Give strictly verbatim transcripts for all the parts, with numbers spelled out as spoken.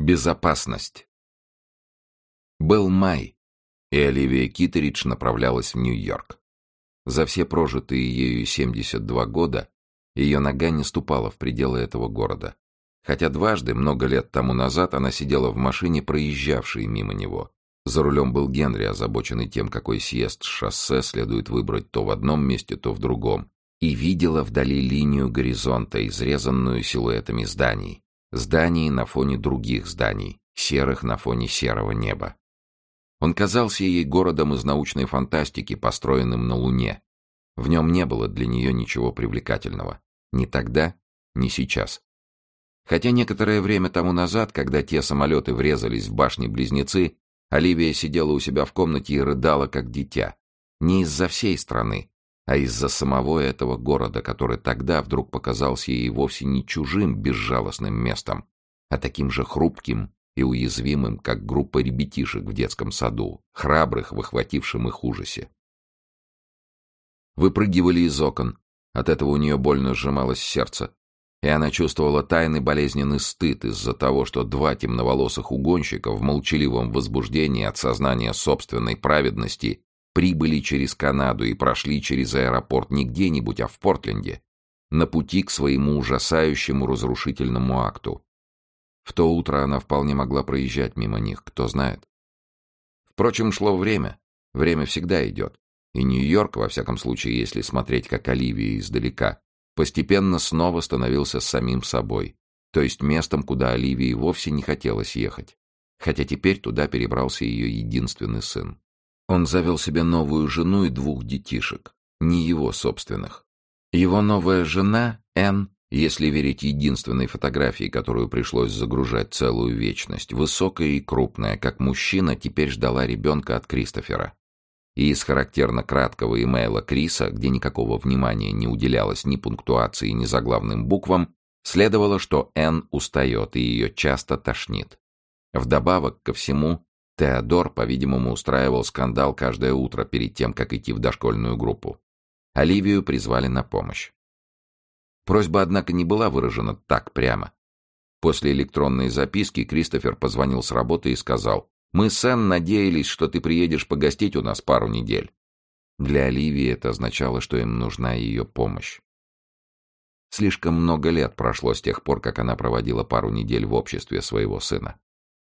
Безопасность. Был май, и Оливия Китеридж направлялась в Нью-Йорк. За все прожитые ею семьдесят два года ее нога не ступала в пределы этого города, хотя дважды, много лет тому назад, она сидела в машине, проезжавшей мимо него. За рулем был Генри, озабоченный тем, какой съезд с шоссе следует выбрать то в одном месте, то в другом, и видела вдали линию горизонта, изрезанную силуэтами зданий. Зданий на фоне других зданий, серых на фоне серого неба. Он казался ей городом из научной фантастики, построенным на Луне. В нем не было для нее ничего привлекательного. Ни тогда, ни сейчас. Хотя некоторое время тому назад, когда те самолеты врезались в башни-близнецы, Оливия сидела у себя в комнате и рыдала, как дитя. Не из-за всей страны, а из-за самого этого города, который тогда вдруг показался ей вовсе не чужим безжалостным местом, а таким же хрупким и уязвимым, как группа ребятишек в детском саду, храбрых в охватившем их ужасе. Выпрыгивали из окон, от этого у нее больно сжималось сердце, и она чувствовала тайный болезненный стыд из-за того, что два темноволосых угонщика в молчаливом возбуждении от сознания собственной праведности прибыли через Канаду и прошли через аэропорт не где-нибудь, а в Портленде, на пути к своему ужасающему разрушительному акту. В то утро она вполне могла проезжать мимо них, кто знает. Впрочем, шло время. Время всегда идет. И Нью-Йорк, во всяком случае, если смотреть как Оливия издалека, постепенно снова становился самим собой, то есть местом, куда Оливии вовсе не хотелось ехать. Хотя теперь туда перебрался ее единственный сын. Он завел себе новую жену и двух детишек, не его собственных. Его новая жена, Энн, если верить единственной фотографии, которую пришлось загружать целую вечность, высокая и крупная, как мужчина, теперь ждала ребенка от Кристофера. И из характерно краткого имейла Криса, где никакого внимания не уделялось ни пунктуации, ни заглавным буквам, следовало, что Энн устает и ее часто тошнит. Вдобавок ко всему, Теодор, по-видимому, устраивал скандал каждое утро перед тем, как идти в дошкольную группу. Оливию призвали на помощь. Просьба, однако, не была выражена так прямо. После электронной записки Кристофер позвонил с работы и сказал: «Мы с Энн надеялись, что ты приедешь погостить у нас пару недель». Для Оливии это означало, что им нужна ее помощь. Слишком много лет прошло с тех пор, как она проводила пару недель в обществе своего сына.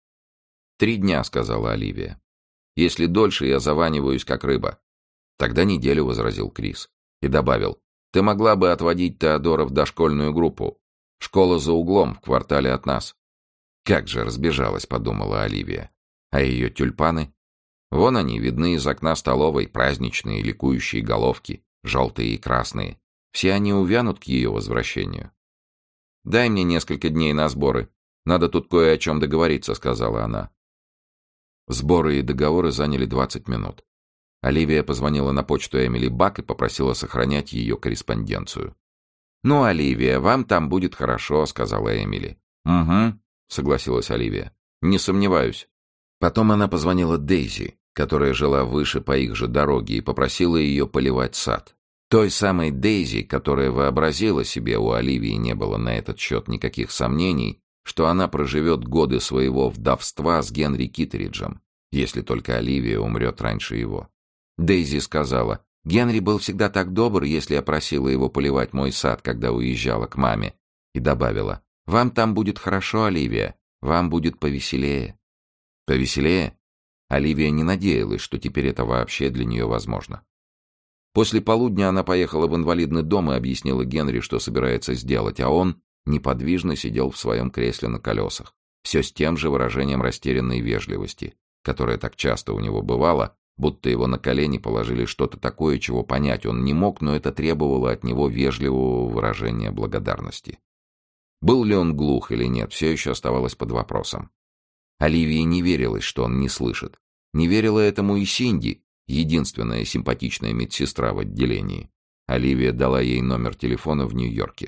«Три дня», — сказала Оливия. «Если дольше, я заваниваюсь, как рыба». «Тогда неделю», — возразил Крис. И добавил: «Ты могла бы отводить Теодора в дошкольную группу. Школа за углом, в квартале от нас». «Как же разбежалась», — подумала Оливия. «А ее тюльпаны? Вон они, видны из окна столовой, праздничные, ликующие головки, желтые и красные. Все они увянут к ее возвращению». «Дай мне несколько дней на сборы. Надо тут кое о чем договориться», — сказала она. Сборы и договоры заняли двадцать минут. Оливия позвонила на почту Эмили Бак и попросила сохранять ее корреспонденцию. «Ну, Оливия, вам там будет хорошо», — сказала Эмили. «Угу», — согласилась Оливия. «Не сомневаюсь». Потом она позвонила Дейзи, которая жила выше по их же дороге, и попросила ее поливать сад. Той самой Дейзи, которая вообразила себе, у Оливии не было на этот счет никаких сомнений, что она проживет годы своего вдовства с Генри Китериджем, если только Оливия умрет раньше его. Дейзи сказала: «Генри был всегда так добр, если я просила его поливать мой сад, когда уезжала к маме», и добавила: «Вам там будет хорошо, Оливия, вам будет повеселее». Повеселее? Оливия не надеялась, что теперь это вообще для нее возможно. После полудня она поехала в инвалидный дом и объяснила Генри, что собирается сделать, а он неподвижно сидел в своем кресле на колесах, все с тем же выражением растерянной вежливости, которое так часто у него бывало, будто его на колени положили что-то такое, чего понять он не мог, но это требовало от него вежливого выражения благодарности. Был ли он глух или нет, все еще оставалось под вопросом. Оливии не верилось, что он не слышит. Не верила этому и Синди, единственная симпатичная медсестра в отделении. Оливия дала ей номер телефона в Нью-Йорке.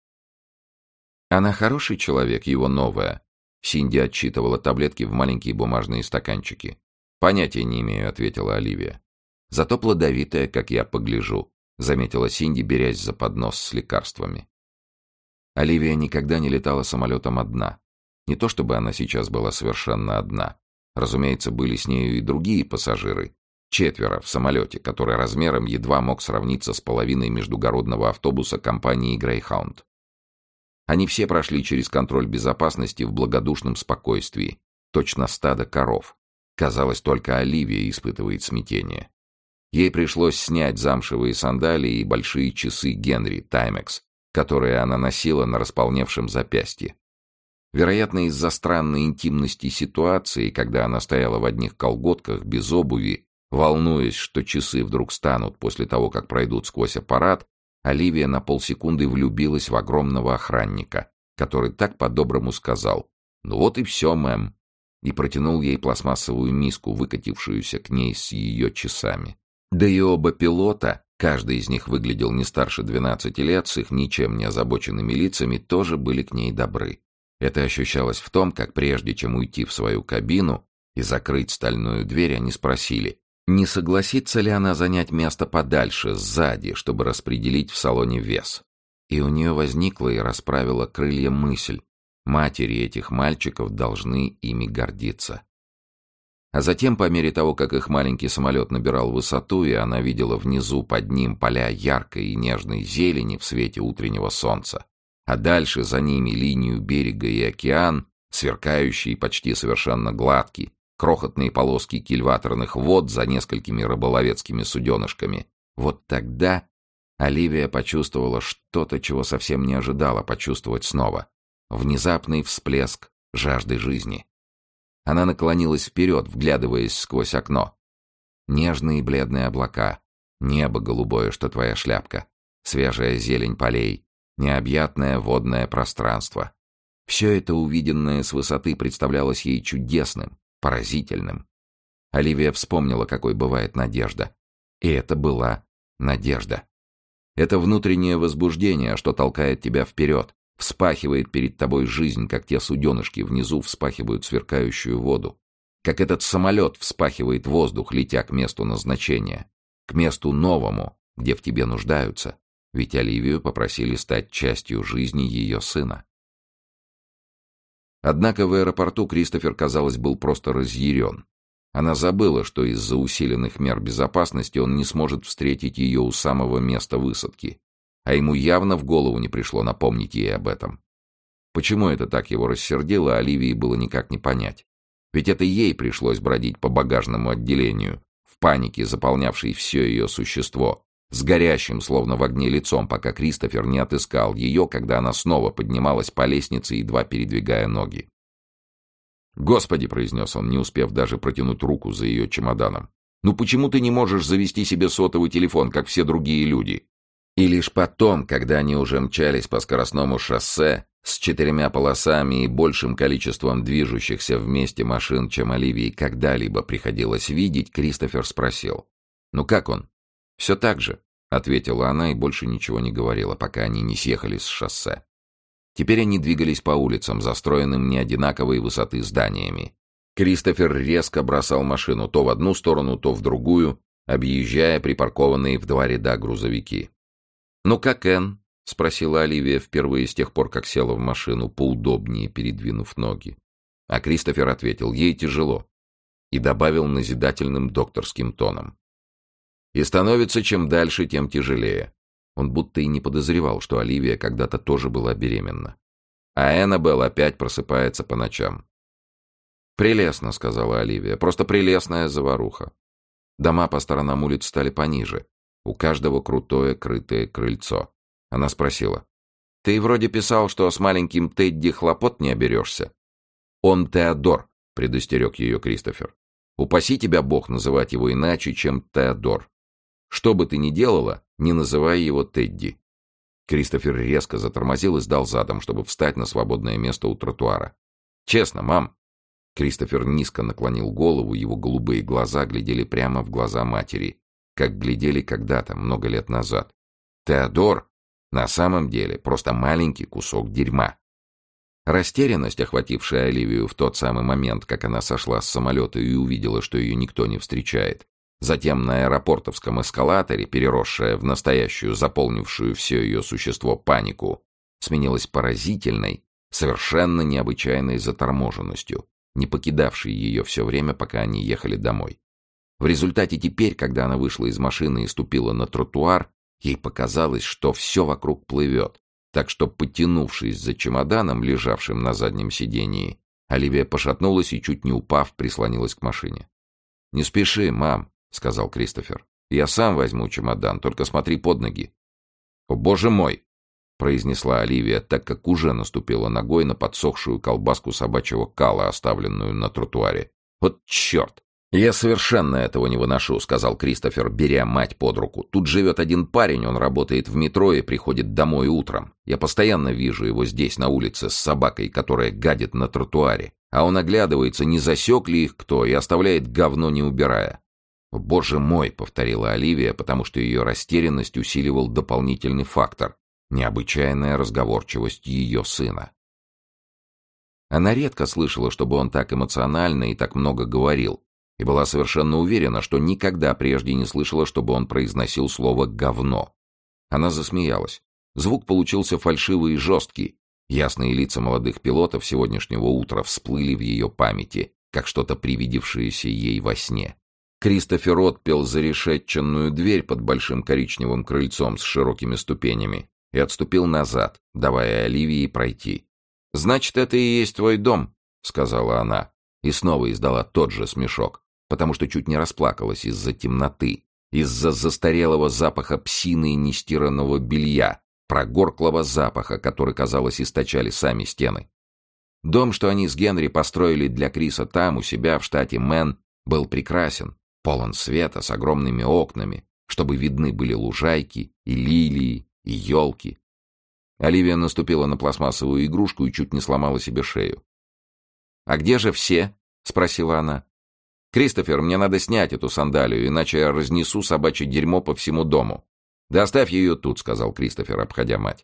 «Она хороший человек, его новая». Синди отсчитывала таблетки в маленькие бумажные стаканчики. «Понятия не имею», — ответила Оливия. «Зато плодовитая, как я погляжу», — заметила Синди, берясь за поднос с лекарствами. Оливия никогда не летала самолетом одна. Не то чтобы она сейчас была совершенно одна. Разумеется, были с нею и другие пассажиры. Четверо в самолете, который размером едва мог сравниться с половиной междугородного автобуса компании Greyhound. Они все прошли через контроль безопасности в благодушном спокойствии, точно стадо коров. Казалось, только Оливия испытывает смятение. Ей пришлось снять замшевые сандалии и большие часы Генри Таймекс, которые она носила на располневшем запястье. Вероятно, из-за странной интимности ситуации, когда она стояла в одних колготках, без обуви, волнуясь, что часы вдруг станут после того, как пройдут сквозь аппарат, Оливия на полсекунды влюбилась в огромного охранника, который так по-доброму сказал: «Ну вот и все, мэм», и протянул ей пластмассовую миску, выкатившуюся к ней с ее часами. Да и оба пилота, каждый из них выглядел не старше двенадцати лет, с их ничем не озабоченными лицами, тоже были к ней добры. Это ощущалось в том, как прежде чем уйти в свою кабину и закрыть стальную дверь, они спросили, не согласится ли она занять место подальше, сзади, чтобы распределить в салоне вес. И у нее возникла и расправила крылья мысль: матери этих мальчиков должны ими гордиться. А затем, по мере того, как их маленький самолет набирал высоту, и она видела внизу под ним поля яркой и нежной зелени в свете утреннего солнца, а дальше за ними линию берега и океан, сверкающий и почти совершенно гладкий, крохотные полоски кильваторных вод за несколькими рыболовецкими суденышками, вот тогда Оливия почувствовала что-то, чего совсем не ожидала почувствовать снова. Внезапный всплеск жажды жизни. Она наклонилась вперед, вглядываясь сквозь окно. Нежные бледные облака, небо голубое, что твоя шляпка, свежая зелень полей, необъятное водное пространство. Все это, увиденное с высоты, представлялось ей чудесным, поразительным. Оливия вспомнила, какой бывает надежда. И это была надежда. Это внутреннее возбуждение, что толкает тебя вперед, вспахивает перед тобой жизнь, как те суденышки внизу вспахивают сверкающую воду, как этот самолет вспахивает воздух, летя к месту назначения, к месту новому, где в тебе нуждаются, ведь Оливию попросили стать частью жизни ее сына. Однако в аэропорту Кристофер, казалось, был просто разъярен. Она забыла, что из-за усиленных мер безопасности он не сможет встретить ее у самого места высадки, а ему явно в голову не пришло напомнить ей об этом. Почему это так его рассердило, Оливии было никак не понять. Ведь это ей пришлось бродить по багажному отделению, в панике заполнявшей все ее существо, с горящим, словно в огне лицом, пока Кристофер не отыскал ее, когда она снова поднималась по лестнице, едва передвигая ноги. «Господи!» — произнес он, не успев даже протянуть руку за ее чемоданом. «Ну почему ты не можешь завести себе сотовый телефон, как все другие люди?» И лишь потом, когда они уже мчались по скоростному шоссе с четырьмя полосами и большим количеством движущихся вместе машин, чем Оливии когда-либо приходилось видеть, Кристофер спросил: «Ну как он?» «Все так же», — ответила она и больше ничего не говорила, пока они не съехали с шоссе. Теперь они двигались по улицам, застроенным неодинаковой высоты зданиями. Кристофер резко бросал машину то в одну сторону, то в другую, объезжая припаркованные в два ряда грузовики. «Ну как Энн?» — спросила Оливия впервые с тех пор, как села в машину, поудобнее передвинув ноги. А Кристофер ответил: «Ей тяжело», и добавил назидательным докторским тоном: «И становится чем дальше, тем тяжелее». Он будто и не подозревал, что Оливия когда-то тоже была беременна. А Эннабелл опять просыпается по ночам. «Прелестно», — сказала Оливия, — «просто прелестная заваруха». Дома по сторонам улиц стали пониже. У каждого крутое крытое крыльцо. Она спросила: «Ты вроде писал, что с маленьким Тедди хлопот не оберешься». «Он Теодор», — предостерег ее Кристофер. «Упаси тебя Бог называть его иначе, чем Теодор. Что бы ты ни делала, не называй его Тедди». Кристофер резко затормозил и сдал задом, чтобы встать на свободное место у тротуара. «Честно, мам». Кристофер низко наклонил голову, его голубые глаза глядели прямо в глаза матери, как глядели когда-то, много лет назад. «Теодор на самом деле просто маленький кусок дерьма». Растерянность, охватившая Оливию в тот самый момент, как она сошла с самолета и увидела, что ее никто не встречает, затем на аэропортовском эскалаторе, переросшая в настоящую, заполнившую все ее существо панику, сменилась поразительной, совершенно необычайной заторможенностью, не покидавшей ее все время, пока они ехали домой. В результате теперь, когда она вышла из машины и ступила на тротуар, ей показалось, что все вокруг плывет, так что, потянувшись за чемоданом, лежавшим на заднем сидении, Оливия пошатнулась и, чуть не упав, прислонилась к машине. «Не спеши, мам», — сказал Кристофер. «Я сам возьму чемодан, только смотри под ноги». «О, боже мой!» — произнесла Оливия, так как уже наступила ногой на подсохшую колбаску собачьего кала, оставленную на тротуаре. «Вот черт! «Я совершенно этого не выношу», — сказал Кристофер, беря мать под руку. «Тут живет один парень, он работает в метро и приходит домой утром. Я постоянно вижу его здесь, на улице, с собакой, которая гадит на тротуаре. А он оглядывается, не засек ли их кто, и оставляет говно, не убирая». «Боже мой», — повторила Оливия, потому что ее растерянность усиливал дополнительный фактор — необычайная разговорчивость ее сына. Она редко слышала, чтобы он так эмоционально и так много говорил, и была совершенно уверена, что никогда прежде не слышала, чтобы он произносил слово «говно». Она засмеялась. Звук получился фальшивый и жесткий. Ясные лица молодых пилотов сегодняшнего утра всплыли в ее памяти, как что-то привидевшееся ей во сне. Кристофер отпел зарешетченную дверь под большим коричневым крыльцом с широкими ступенями и отступил назад, давая Оливии пройти. «Значит, это и есть твой дом», — сказала она, и снова издала тот же смешок, потому что чуть не расплакалась из-за темноты, из-за застарелого запаха псины и нестиранного белья, прогорклого запаха, который, казалось, источали сами стены. Дом, что они с Генри построили для Криса там, у себя, в штате Мэн, был прекрасен, полон света, с огромными окнами, чтобы видны были лужайки, и лилии, и елки. Оливия наступила на пластмассовую игрушку и чуть не сломала себе шею. «А где же все?» — спросила она. «Кристофер, мне надо снять эту сандалию, иначе я разнесу собачье дерьмо по всему дому». «Да оставь ее тут», — сказал Кристофер, обходя мать.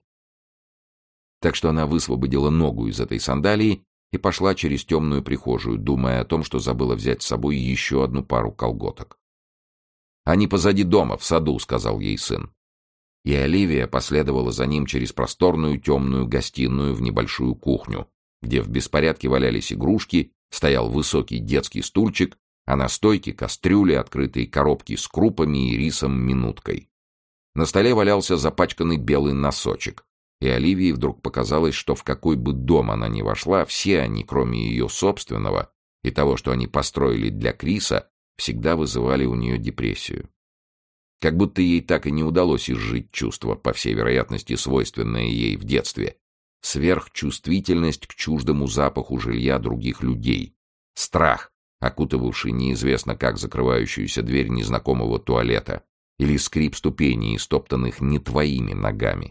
Так что она высвободила ногу из этой сандалии и пошла через темную прихожую, думая о том, что забыла взять с собой еще одну пару колготок. «Они позади дома, в саду», — сказал ей сын. И Оливия последовала за ним через просторную темную гостиную в небольшую кухню, где в беспорядке валялись игрушки, стоял высокий детский стульчик, а на стойке кастрюли, открытые коробки с крупами и рисом-минуткой. На столе валялся запачканный белый носочек, и Оливии вдруг показалось, что в какой бы дом она ни вошла, все они, кроме ее собственного и того, что они построили для Криса, всегда вызывали у нее депрессию. Как будто ей так и не удалось изжить чувство, по всей вероятности свойственное ей в детстве, сверхчувствительность к чуждому запаху жилья других людей, страх, окутывавший неизвестно как закрывающуюся дверь незнакомого туалета, или скрип ступеней, истоптанных не твоими ногами.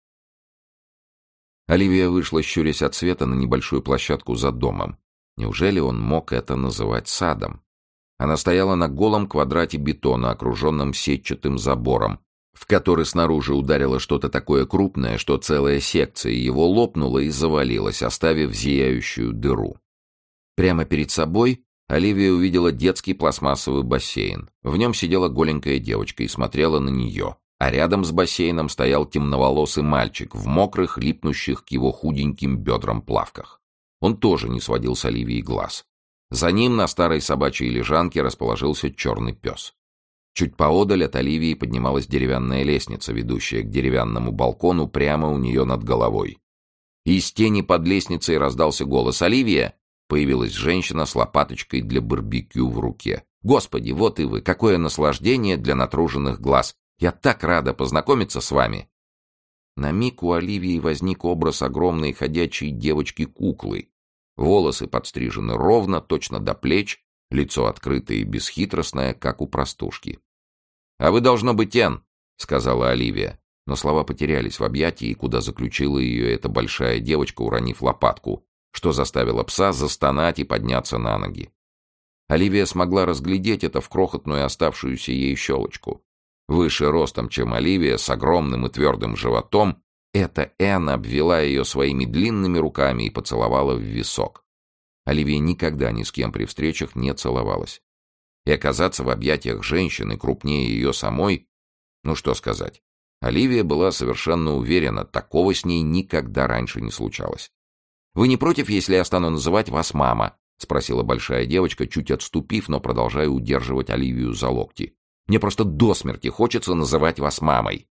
Оливия вышла, щурясь от света, на небольшую площадку за домом. Неужели он мог это называть садом? Она стояла на голом квадрате бетона, окруженном сетчатым забором, в который снаружи ударило что-то такое крупное, что целая секция его лопнула и завалилась, оставив зияющую дыру. Прямо перед собой Оливия увидела детский пластмассовый бассейн. В нем сидела голенькая девочка и смотрела на нее, а рядом с бассейном стоял темноволосый мальчик в мокрых, липнущих к его худеньким бедрам плавках. Он тоже не сводил с Оливии глаз. За ним на старой собачьей лежанке расположился черный пес. Чуть поодаль от Оливии поднималась деревянная лестница, ведущая к деревянному балкону прямо у нее над головой. Из тени под лестницей раздался голос: «Оливия!» Появилась женщина с лопаточкой для барбекю в руке. «Господи, вот и вы! Какое наслаждение для натруженных глаз! Я так рада познакомиться с вами!» На миг у Оливии возник образ огромной ходячей девочки-куклы. Волосы подстрижены ровно, точно до плеч, лицо открытое и бесхитростное, как у простушки. «А вы, должно быть, Энн», — сказала Оливия, но слова потерялись в объятии, куда заключила ее эта большая девочка, уронив лопатку, что заставило пса застонать и подняться на ноги. Оливия смогла разглядеть это в крохотную оставшуюся ей щелочку. Выше ростом, чем Оливия, с огромным и твердым животом, эта Энн обвела ее своими длинными руками и поцеловала в висок. Оливия никогда ни с кем при встречах не целовалась. И оказаться в объятиях женщины крупнее ее самой, ну что сказать, Оливия была совершенно уверена, такого с ней никогда раньше не случалось. Вы не против, если я стану называть вас мама?» — спросила большая девочка, чуть отступив, но продолжая удерживать Оливию за локти. «Мне просто до смерти хочется называть вас мамой».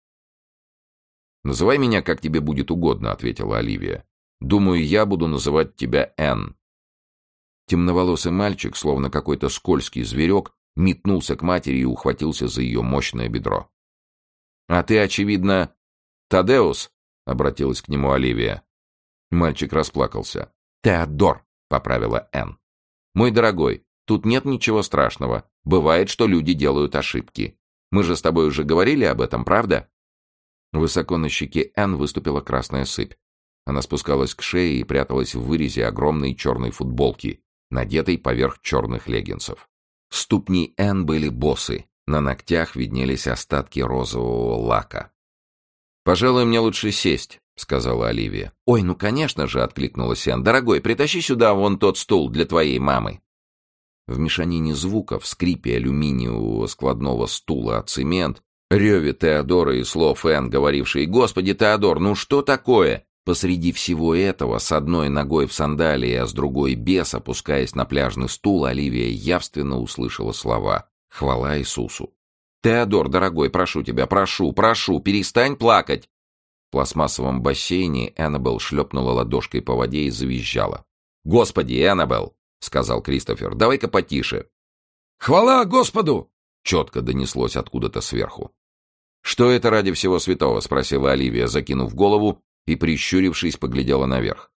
«Называй меня, как тебе будет угодно», — ответила Оливия. «Думаю, я буду называть тебя Энн». Темноволосый мальчик, словно какой-то скользкий зверек, метнулся к матери и ухватился за ее мощное бедро. «А ты, очевидно, Тадеус?» — обратилась к нему Оливия. Мальчик расплакался. «Теодор», — поправила Энн. «Мой дорогой, тут нет ничего страшного. Бывает, что люди делают ошибки. Мы же с тобой уже говорили об этом, правда?» Высоко на щеке Энн выступила красная сыпь. Она спускалась к шее и пряталась в вырезе огромной черной футболки, надетой поверх черных леггинсов. Ступни Энн были босы, на ногтях виднелись остатки розового лака. «Пожалуй, мне лучше сесть», — сказала Оливия. «Ой, ну конечно же», — откликнулась Энн. «Дорогой, притащи сюда вон тот стул для твоей мамы». В мешанине звуков, скрипе алюминиевого складного стула о цемент, реве Теодора и слов Энн, говорившей: «Господи, Теодор, ну что такое?» Посреди всего этого, с одной ногой в сандалии, а с другой без, опускаясь на пляжный стул, Оливия явственно услышала слова: «Хвала Иисусу». «Теодор, дорогой, прошу тебя, прошу, прошу, перестань плакать!» В пластмассовом бассейне Эннабелл шлепнула ладошкой по воде и завизжала. «Господи, Эннабелл!» — сказал Кристофер. «Давай-ка потише». «Хвала Господу!» — четко донеслось откуда-то сверху. «Что это ради всего святого?» — спросила Оливия, закинув голову, и, прищурившись, поглядела наверх.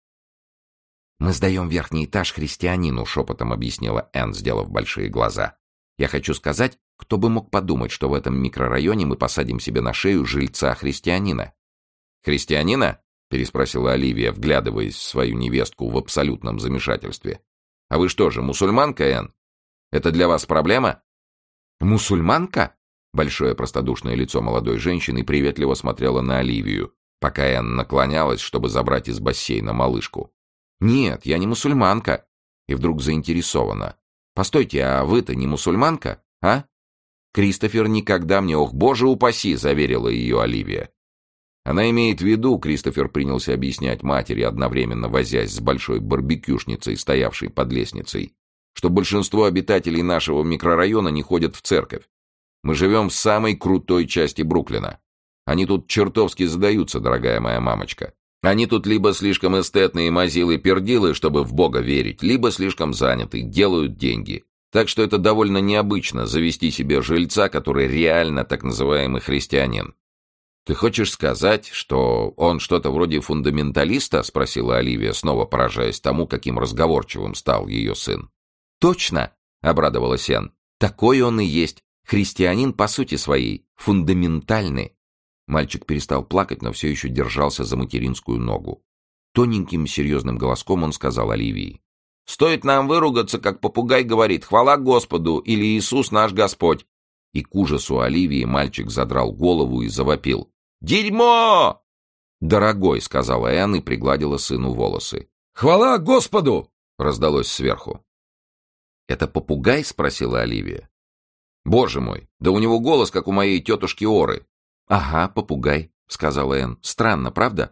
«Мы сдаем верхний этаж христианину», — шепотом объяснила Энн, сделав большие глаза. «Я хочу сказать, кто бы мог подумать, что в этом микрорайоне мы посадим себе на шею жильца-христианина». «Христианина?» — переспросила Оливия, вглядываясь в свою невестку в абсолютном замешательстве. «А вы что же, мусульманка, Энн? Это для вас проблема?» «Мусульманка?» — большое простодушное лицо молодой женщины приветливо смотрело на Оливию, пока Энн наклонялась, чтобы забрать из бассейна малышку. «Нет, я не мусульманка». И вдруг заинтересована. «Постойте, а вы-то не мусульманка, а?» «Кристофер никогда мне, ох, боже упаси», — заверила ее Оливия. Она имеет в виду, Кристофер принялся объяснять матери, одновременно возясь с большой барбекюшницей, стоявшей под лестницей, что большинство обитателей нашего микрорайона не ходят в церковь. Мы живем в самой крутой части Бруклина. Они тут чертовски задаются, дорогая моя мамочка. Они тут либо слишком эстетные мазилы-пердилы, чтобы в Бога верить, либо слишком заняты, делают деньги. Так что это довольно необычно завести себе жильца, который реально так называемый христианин. «Ты хочешь сказать, что он что-то вроде фундаменталиста?» — спросила Оливия, снова поражаясь тому, каким разговорчивым стал ее сын. «Точно!» — обрадовалась Энн. «Такой он и есть. Христианин по сути своей. Фундаментальный». Мальчик перестал плакать, но все еще держался за материнскую ногу. Тоненьким серьезным голоском он сказал Оливии: «Стоит нам выругаться, как попугай говорит: хвала Господу» или «Иисус наш Господь». И к ужасу Оливии мальчик задрал голову и завопил: «Дерьмо!» «Дорогой», — сказала Энн и пригладила сыну волосы. «Хвала Господу!» — раздалось сверху. «Это попугай?» — спросила Оливия. «Боже мой, да у него голос, как у моей тетушки Оры». «Ага, попугай», — сказала Энн. «Странно, правда?»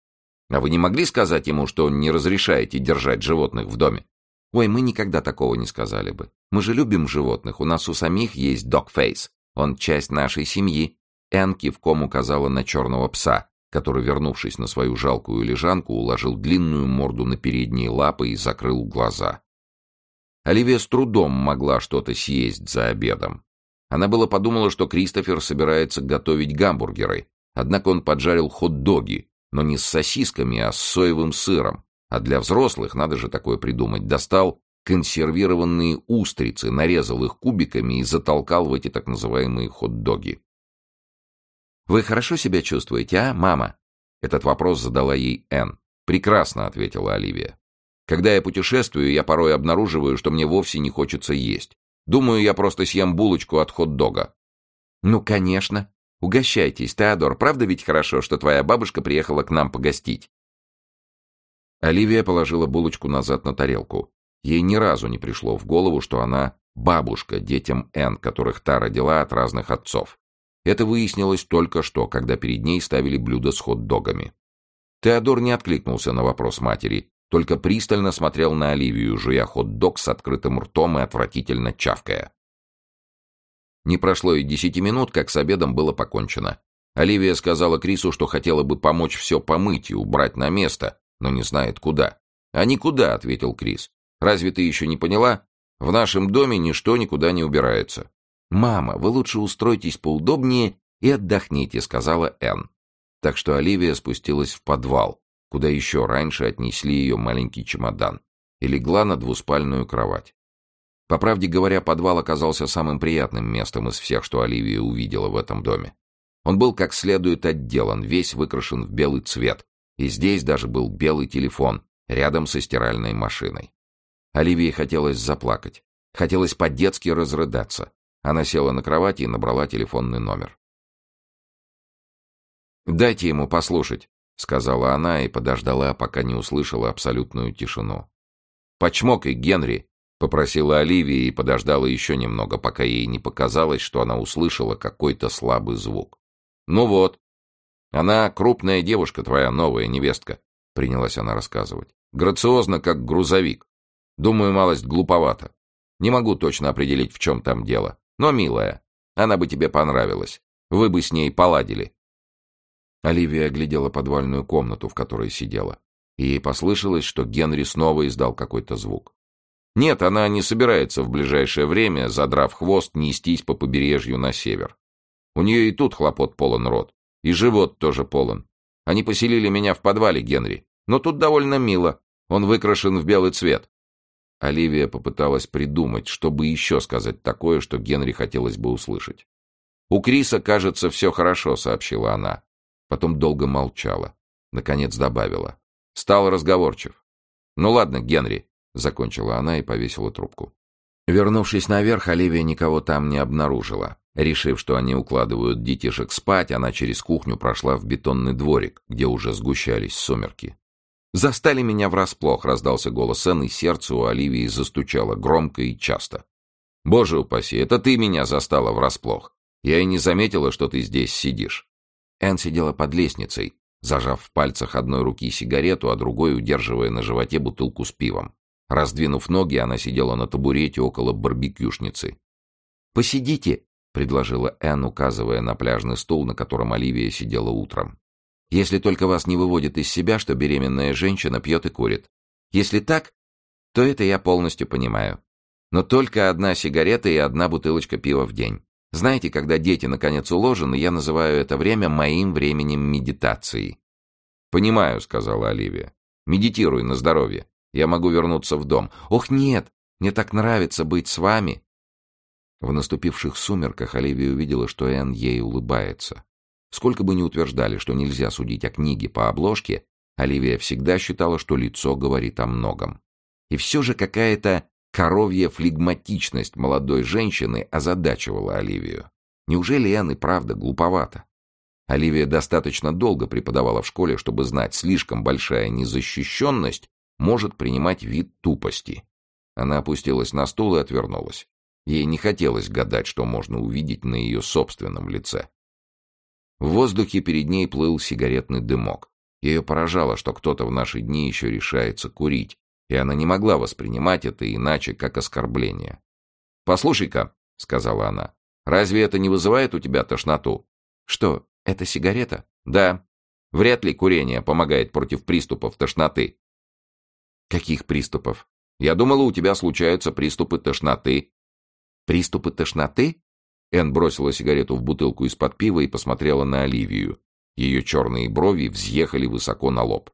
«А вы не могли сказать ему, что не разрешаете держать животных в доме?» «Ой, мы никогда такого не сказали бы. Мы же любим животных, у нас у самих есть Догфейс. Он часть нашей семьи». Энн кивком указала на черного пса, который, вернувшись на свою жалкую лежанку, уложил длинную морду на передние лапы и закрыл глаза. Оливия с трудом могла что-то съесть за обедом. Она было подумала, что Кристофер собирается готовить гамбургеры, однако он поджарил хот-доги, но не с сосисками, а с соевым сыром, а для взрослых, надо же такое придумать, достал консервированные устрицы, нарезал их кубиками и затолкал в эти так называемые хот-доги. «Вы хорошо себя чувствуете, а, мама?» Этот вопрос задала ей Энн. «Прекрасно», — ответила Оливия. «Когда я путешествую, я порой обнаруживаю, что мне вовсе не хочется есть. Думаю, я просто съем булочку от хот-дога». «Ну, конечно. Угощайтесь, Теодор. Правда ведь хорошо, что твоя бабушка приехала к нам погостить?» Оливия положила булочку назад на тарелку. Ей ни разу не пришло в голову, что она бабушка детям Энн, которых та родила от разных отцов. Это выяснилось только что, когда перед ней ставили блюдо с хот-догами. Теодор не откликнулся на вопрос матери, только пристально смотрел на Оливию, жуя хот-дог с открытым ртом и отвратительно чавкая. Не прошло и десяти минут, как с обедом было покончено. Оливия сказала Крису, что хотела бы помочь все помыть и убрать на место, но не знает куда. «А никуда», — ответил Крис. «Разве ты еще не поняла? В нашем доме ничто никуда не убирается». «Мама, вы лучше устройтесь поудобнее и отдохните», — сказала Энн. Так что Оливия спустилась в подвал, куда еще раньше отнесли ее маленький чемодан, и легла на двуспальную кровать. По правде говоря, подвал оказался самым приятным местом из всех, что Оливия увидела в этом доме. Он был как следует отделан, весь выкрашен в белый цвет, и здесь даже был белый телефон, рядом со стиральной машиной. Оливии хотелось заплакать, хотелось по-детски разрыдаться. Она села на кровати и набрала телефонный номер. «Дайте ему послушать», — сказала она и подождала, пока не услышала абсолютную тишину. «Почмокай, Генри», — попросила Оливия и подождала еще немного, пока ей не показалось, что она услышала какой-то слабый звук. «Ну вот. Она крупная девушка, твоя новая невестка», — принялась она рассказывать. «Грациозно, как грузовик. Думаю, малость глуповато. Не могу точно определить, в чем там дело. Но, милая, она бы тебе понравилась. Вы бы с ней поладили». Оливия оглядела подвальную комнату, в которой сидела, и ей послышалось, что Генри снова издал какой-то звук. Нет, она не собирается в ближайшее время, задрав хвост, нестись по побережью на север. У нее и тут хлопот полон рот, и живот тоже полон. Они поселили меня в подвале, Генри, но тут довольно мило. Он выкрашен в белый цвет. Оливия попыталась придумать, чтобы еще сказать такое, что Генри хотелось бы услышать. «У Криса, кажется, все хорошо», — сообщила она. Потом долго молчала. Наконец добавила. Стал разговорчив. «Ну ладно, Генри», — закончила она и повесила трубку. Вернувшись наверх, Оливия никого там не обнаружила. Решив, что они укладывают детишек спать, она через кухню прошла в бетонный дворик, где уже сгущались сумерки. «Застали меня врасплох», — раздался голос Энн, и сердце у Оливии застучало громко и часто. «Боже упаси, это ты меня застала врасплох. Я и не заметила, что ты здесь сидишь». Энн сидела под лестницей, зажав в пальцах одной руки сигарету, а другой удерживая на животе бутылку с пивом. Раздвинув ноги, она сидела на табурете около барбекюшницы. «Посидите», — предложила Энн, указывая на пляжный стул, на котором Оливия сидела утром. «Если только вас не выводит из себя, что беременная женщина пьет и курит. Если так, то это я полностью понимаю. Но только одна сигарета и одна бутылочка пива в день. Знаете, когда дети наконец уложены, я называю это время моим временем медитации». «Понимаю», — сказала Оливия. «Медитируй на здоровье. Я могу вернуться в дом». «Ох, нет! Мне так нравится быть с вами!» В наступивших сумерках Оливия увидела, что Энн ей улыбается. Сколько бы ни утверждали, что нельзя судить о книге по обложке, Оливия всегда считала, что лицо говорит о многом. И все же какая-то коровья флегматичность молодой женщины озадачивала Оливию. Неужели Энн и правда глуповата? Оливия достаточно долго преподавала в школе, чтобы знать, слишком большая незащищенность может принимать вид тупости. Она опустилась на стул и отвернулась. Ей не хотелось гадать, что можно увидеть на ее собственном лице. В воздухе перед ней плыл сигаретный дымок. Ее поражало, что кто-то в наши дни еще решается курить, и она не могла воспринимать это иначе, как оскорбление. «Послушай-ка», — сказала она, — «разве это не вызывает у тебя тошноту?» «Что, это сигарета?» «Да. Вряд ли курение помогает против приступов тошноты». «Каких приступов?» «Я думала, у тебя случаются приступы тошноты». «Приступы тошноты?» Энн бросила сигарету в бутылку из-под пива и посмотрела на Оливию. Ее черные брови взъехали высоко на лоб.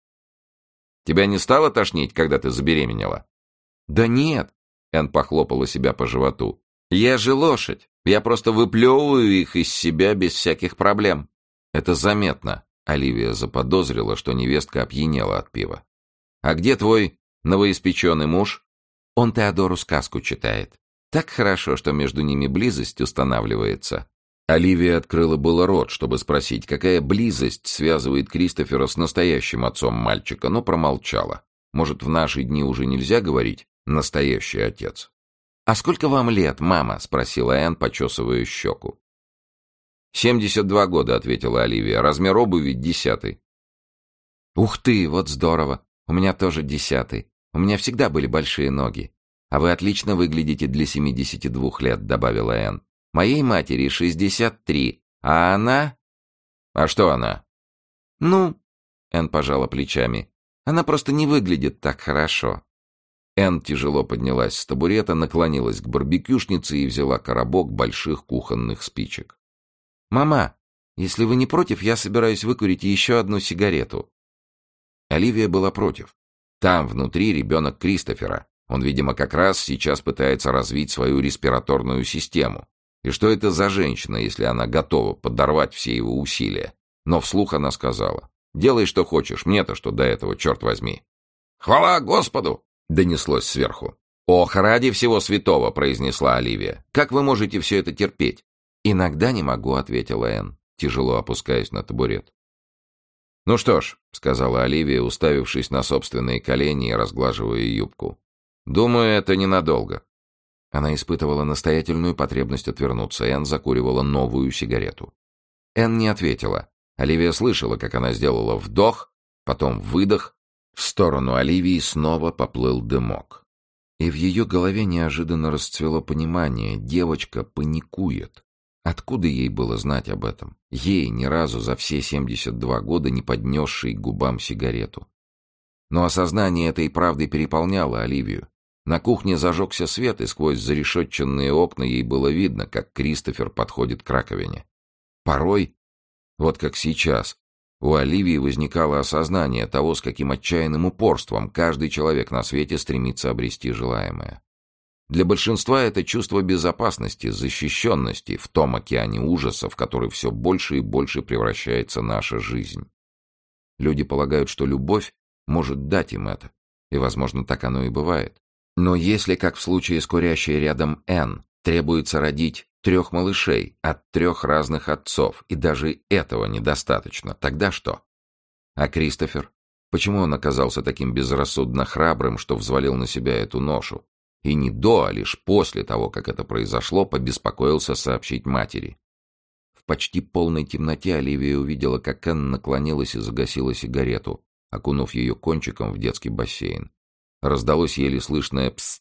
«Тебя не стало тошнить, когда ты забеременела?» «Да нет», — Энн похлопала себя по животу. «Я же лошадь. Я просто выплевываю их из себя без всяких проблем». «Это заметно», — Оливия заподозрила, что невестка опьянела от пива. «А где твой новоиспеченный муж?» «Он Теодору сказку читает. Так хорошо, что между ними близость устанавливается». Оливия открыла было рот, чтобы спросить, какая близость связывает Кристофера с настоящим отцом мальчика, но промолчала. Может, в наши дни уже нельзя говорить «настоящий отец». «А сколько вам лет, мама?» — спросила Энн, почесывая щеку. «Семьдесят два года», — ответила Оливия. «Размер обуви десятый». «Ух ты, вот здорово! У меня тоже десятый. У меня всегда были большие ноги. А вы отлично выглядите для семидесяти двух лет», — добавила Энн. «Моей матери шестьдесят три, а она...» «А что она?» «Ну...» — Энн пожала плечами. «Она просто не выглядит так хорошо». Энн тяжело поднялась с табурета, наклонилась к барбекюшнице и взяла коробок больших кухонных спичек. «Мама, если вы не против, я собираюсь выкурить еще одну сигарету». Оливия была против. Там, внутри, ребенок Кристофера. Он, видимо, как раз сейчас пытается развить свою респираторную систему. И что это за женщина, если она готова подорвать все его усилия? Но вслух она сказала: «Делай, что хочешь, мне-то что до этого, черт возьми». «Хвала Господу!» — донеслось сверху. «Ох, ради всего святого!» — произнесла Оливия. «Как вы можете все это терпеть?» «Иногда не могу», — ответила Энн, тяжело опускаясь на табурет. «Ну что ж», — сказала Оливия, уставившись на собственные колени и разглаживая юбку. «Думаю, это ненадолго». Она испытывала настоятельную потребность отвернуться. Энн закуривала новую сигарету. Энн не ответила. Оливия слышала, как она сделала вдох, потом выдох. В сторону Оливии снова поплыл дымок. И в ее голове неожиданно расцвело понимание. Девочка паникует. Откуда ей было знать об этом? Ей, ни разу за все семьдесят два года не поднесшей к губам сигарету. Но осознание этой правды переполняло Оливию. На кухне зажегся свет, и сквозь зарешетченные окна ей было видно, как Кристофер подходит к раковине. Порой, вот как сейчас, у Оливии возникало осознание того, с каким отчаянным упорством каждый человек на свете стремится обрести желаемое. Для большинства это чувство безопасности, защищенности в том океане ужаса, в который все больше и больше превращается наша жизнь. Люди полагают, что любовь может дать им это, и, возможно, так оно и бывает. Но если, как в случае с курящей рядом Энн, требуется родить трех малышей от трех разных отцов, и даже этого недостаточно, тогда что? А Кристофер? Почему он оказался таким безрассудно храбрым, что взвалил на себя эту ношу? И не до, а лишь после того, как это произошло, побеспокоился сообщить матери. В почти полной темноте Оливия увидела, как Энн наклонилась и загасила сигарету, окунув ее кончиком в детский бассейн. Раздалось еле слышное «пс».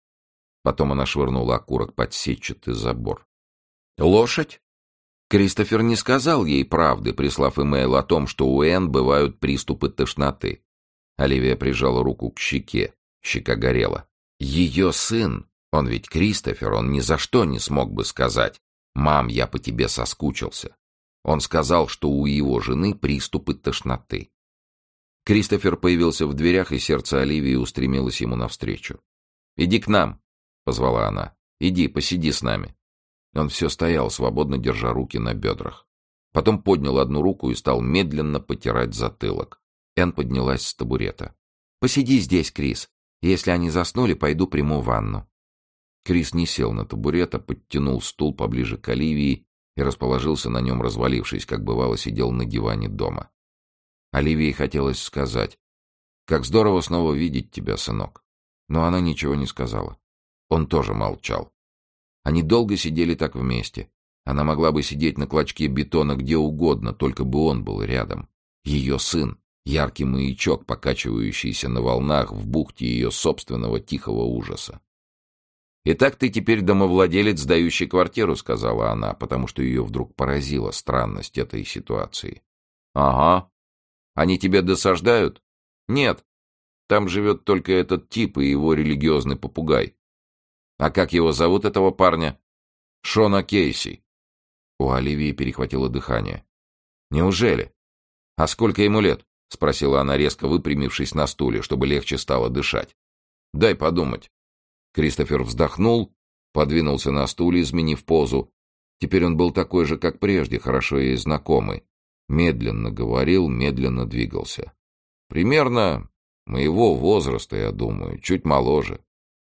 Потом она швырнула окурок под сетчатый забор. «Лошадь?» Кристофер не сказал ей правды, прислав имейл о том, что у Энн бывают приступы тошноты. Оливия прижала руку к щеке. Щека горела. Ее сын, он ведь Кристофер, он ни за что не смог бы сказать: «Мам, я по тебе соскучился». Он сказал, что у его жены приступы тошноты. Кристофер появился в дверях, и сердце Оливии устремилось ему навстречу. «Иди к нам», — позвала она. «Иди, посиди с нами». Он все стоял, свободно держа руки на бедрах. Потом поднял одну руку и стал медленно потирать затылок. Энн поднялась с табурета. «Посиди здесь, Крис. Если они заснули, пойду приму ванну». Крис не сел на табурет, а подтянул стул поближе к Оливии и расположился на нем, развалившись, как бывало сидел на диване дома. Оливии хотелось сказать: «Как здорово снова видеть тебя, сынок». Но она ничего не сказала. Он тоже молчал. Они долго сидели так вместе. Она могла бы сидеть на клочке бетона где угодно, только бы он был рядом. Ее сын. Яркий маячок, покачивающийся на волнах в бухте ее собственного тихого ужаса. «Итак, ты теперь домовладелец, сдающий квартиру», — сказала она, потому что ее вдруг поразила странность этой ситуации. «Ага. Они тебе досаждают?» «Нет. Там живет только этот тип и его религиозный попугай». «А как его зовут, этого парня?» «Шона Кейси». У Оливии перехватило дыхание. «Неужели? А сколько ему лет?» — спросила она, резко выпрямившись на стуле, чтобы легче стало дышать. «Дай подумать». Кристофер вздохнул, подвинулся на стуле, изменив позу. Теперь он был такой же, как прежде, хорошо ей знакомый. Медленно говорил, медленно двигался. «Примерно моего возраста, я думаю, чуть моложе».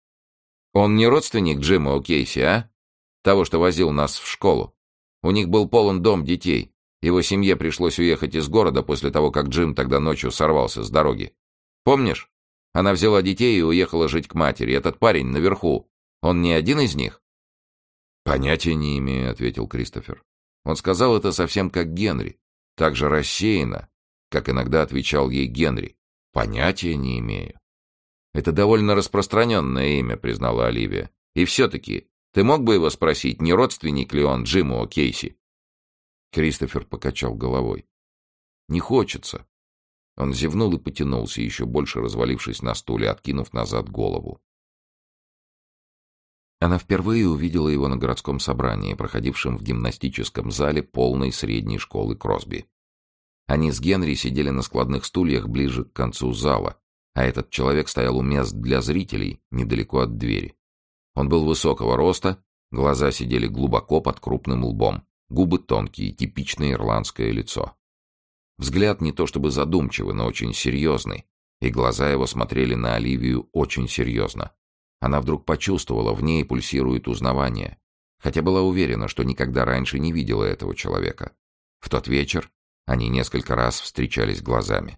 «Он не родственник Джима О'Кейси, а? Того, что возил нас в школу. У них был полон дом детей. Его семье пришлось уехать из города после того, как Джим тогда ночью сорвался с дороги. Помнишь? Она взяла детей и уехала жить к матери. Этот парень наверху. Он не один из них?» «Понятия не имею», — ответил Кристофер. Он сказал это совсем как Генри. Так же рассеянно, как иногда отвечал ей Генри. Понятия не имею. Это довольно распространенное имя, признала Оливия. И все-таки, ты мог бы его спросить, не родственник ли он Джиму О'Кейси? Кристофер покачал головой. Не хочется. Он зевнул и потянулся, еще больше развалившись на стуле, откинув назад голову. Она впервые увидела его на городском собрании, проходившем в гимнастическом зале полной средней школы Кросби. Они с Генри сидели на складных стульях ближе к концу зала, а этот человек стоял у мест для зрителей, недалеко от двери. Он был высокого роста, глаза сидели глубоко под крупным лбом, губы тонкие, типичное ирландское лицо. Взгляд не то чтобы задумчивый, но очень серьезный, и глаза его смотрели на Оливию очень серьезно. Она вдруг почувствовала, в ней пульсирует узнавание, хотя была уверена, что никогда раньше не видела этого человека. В тот вечер они несколько раз встречались глазами.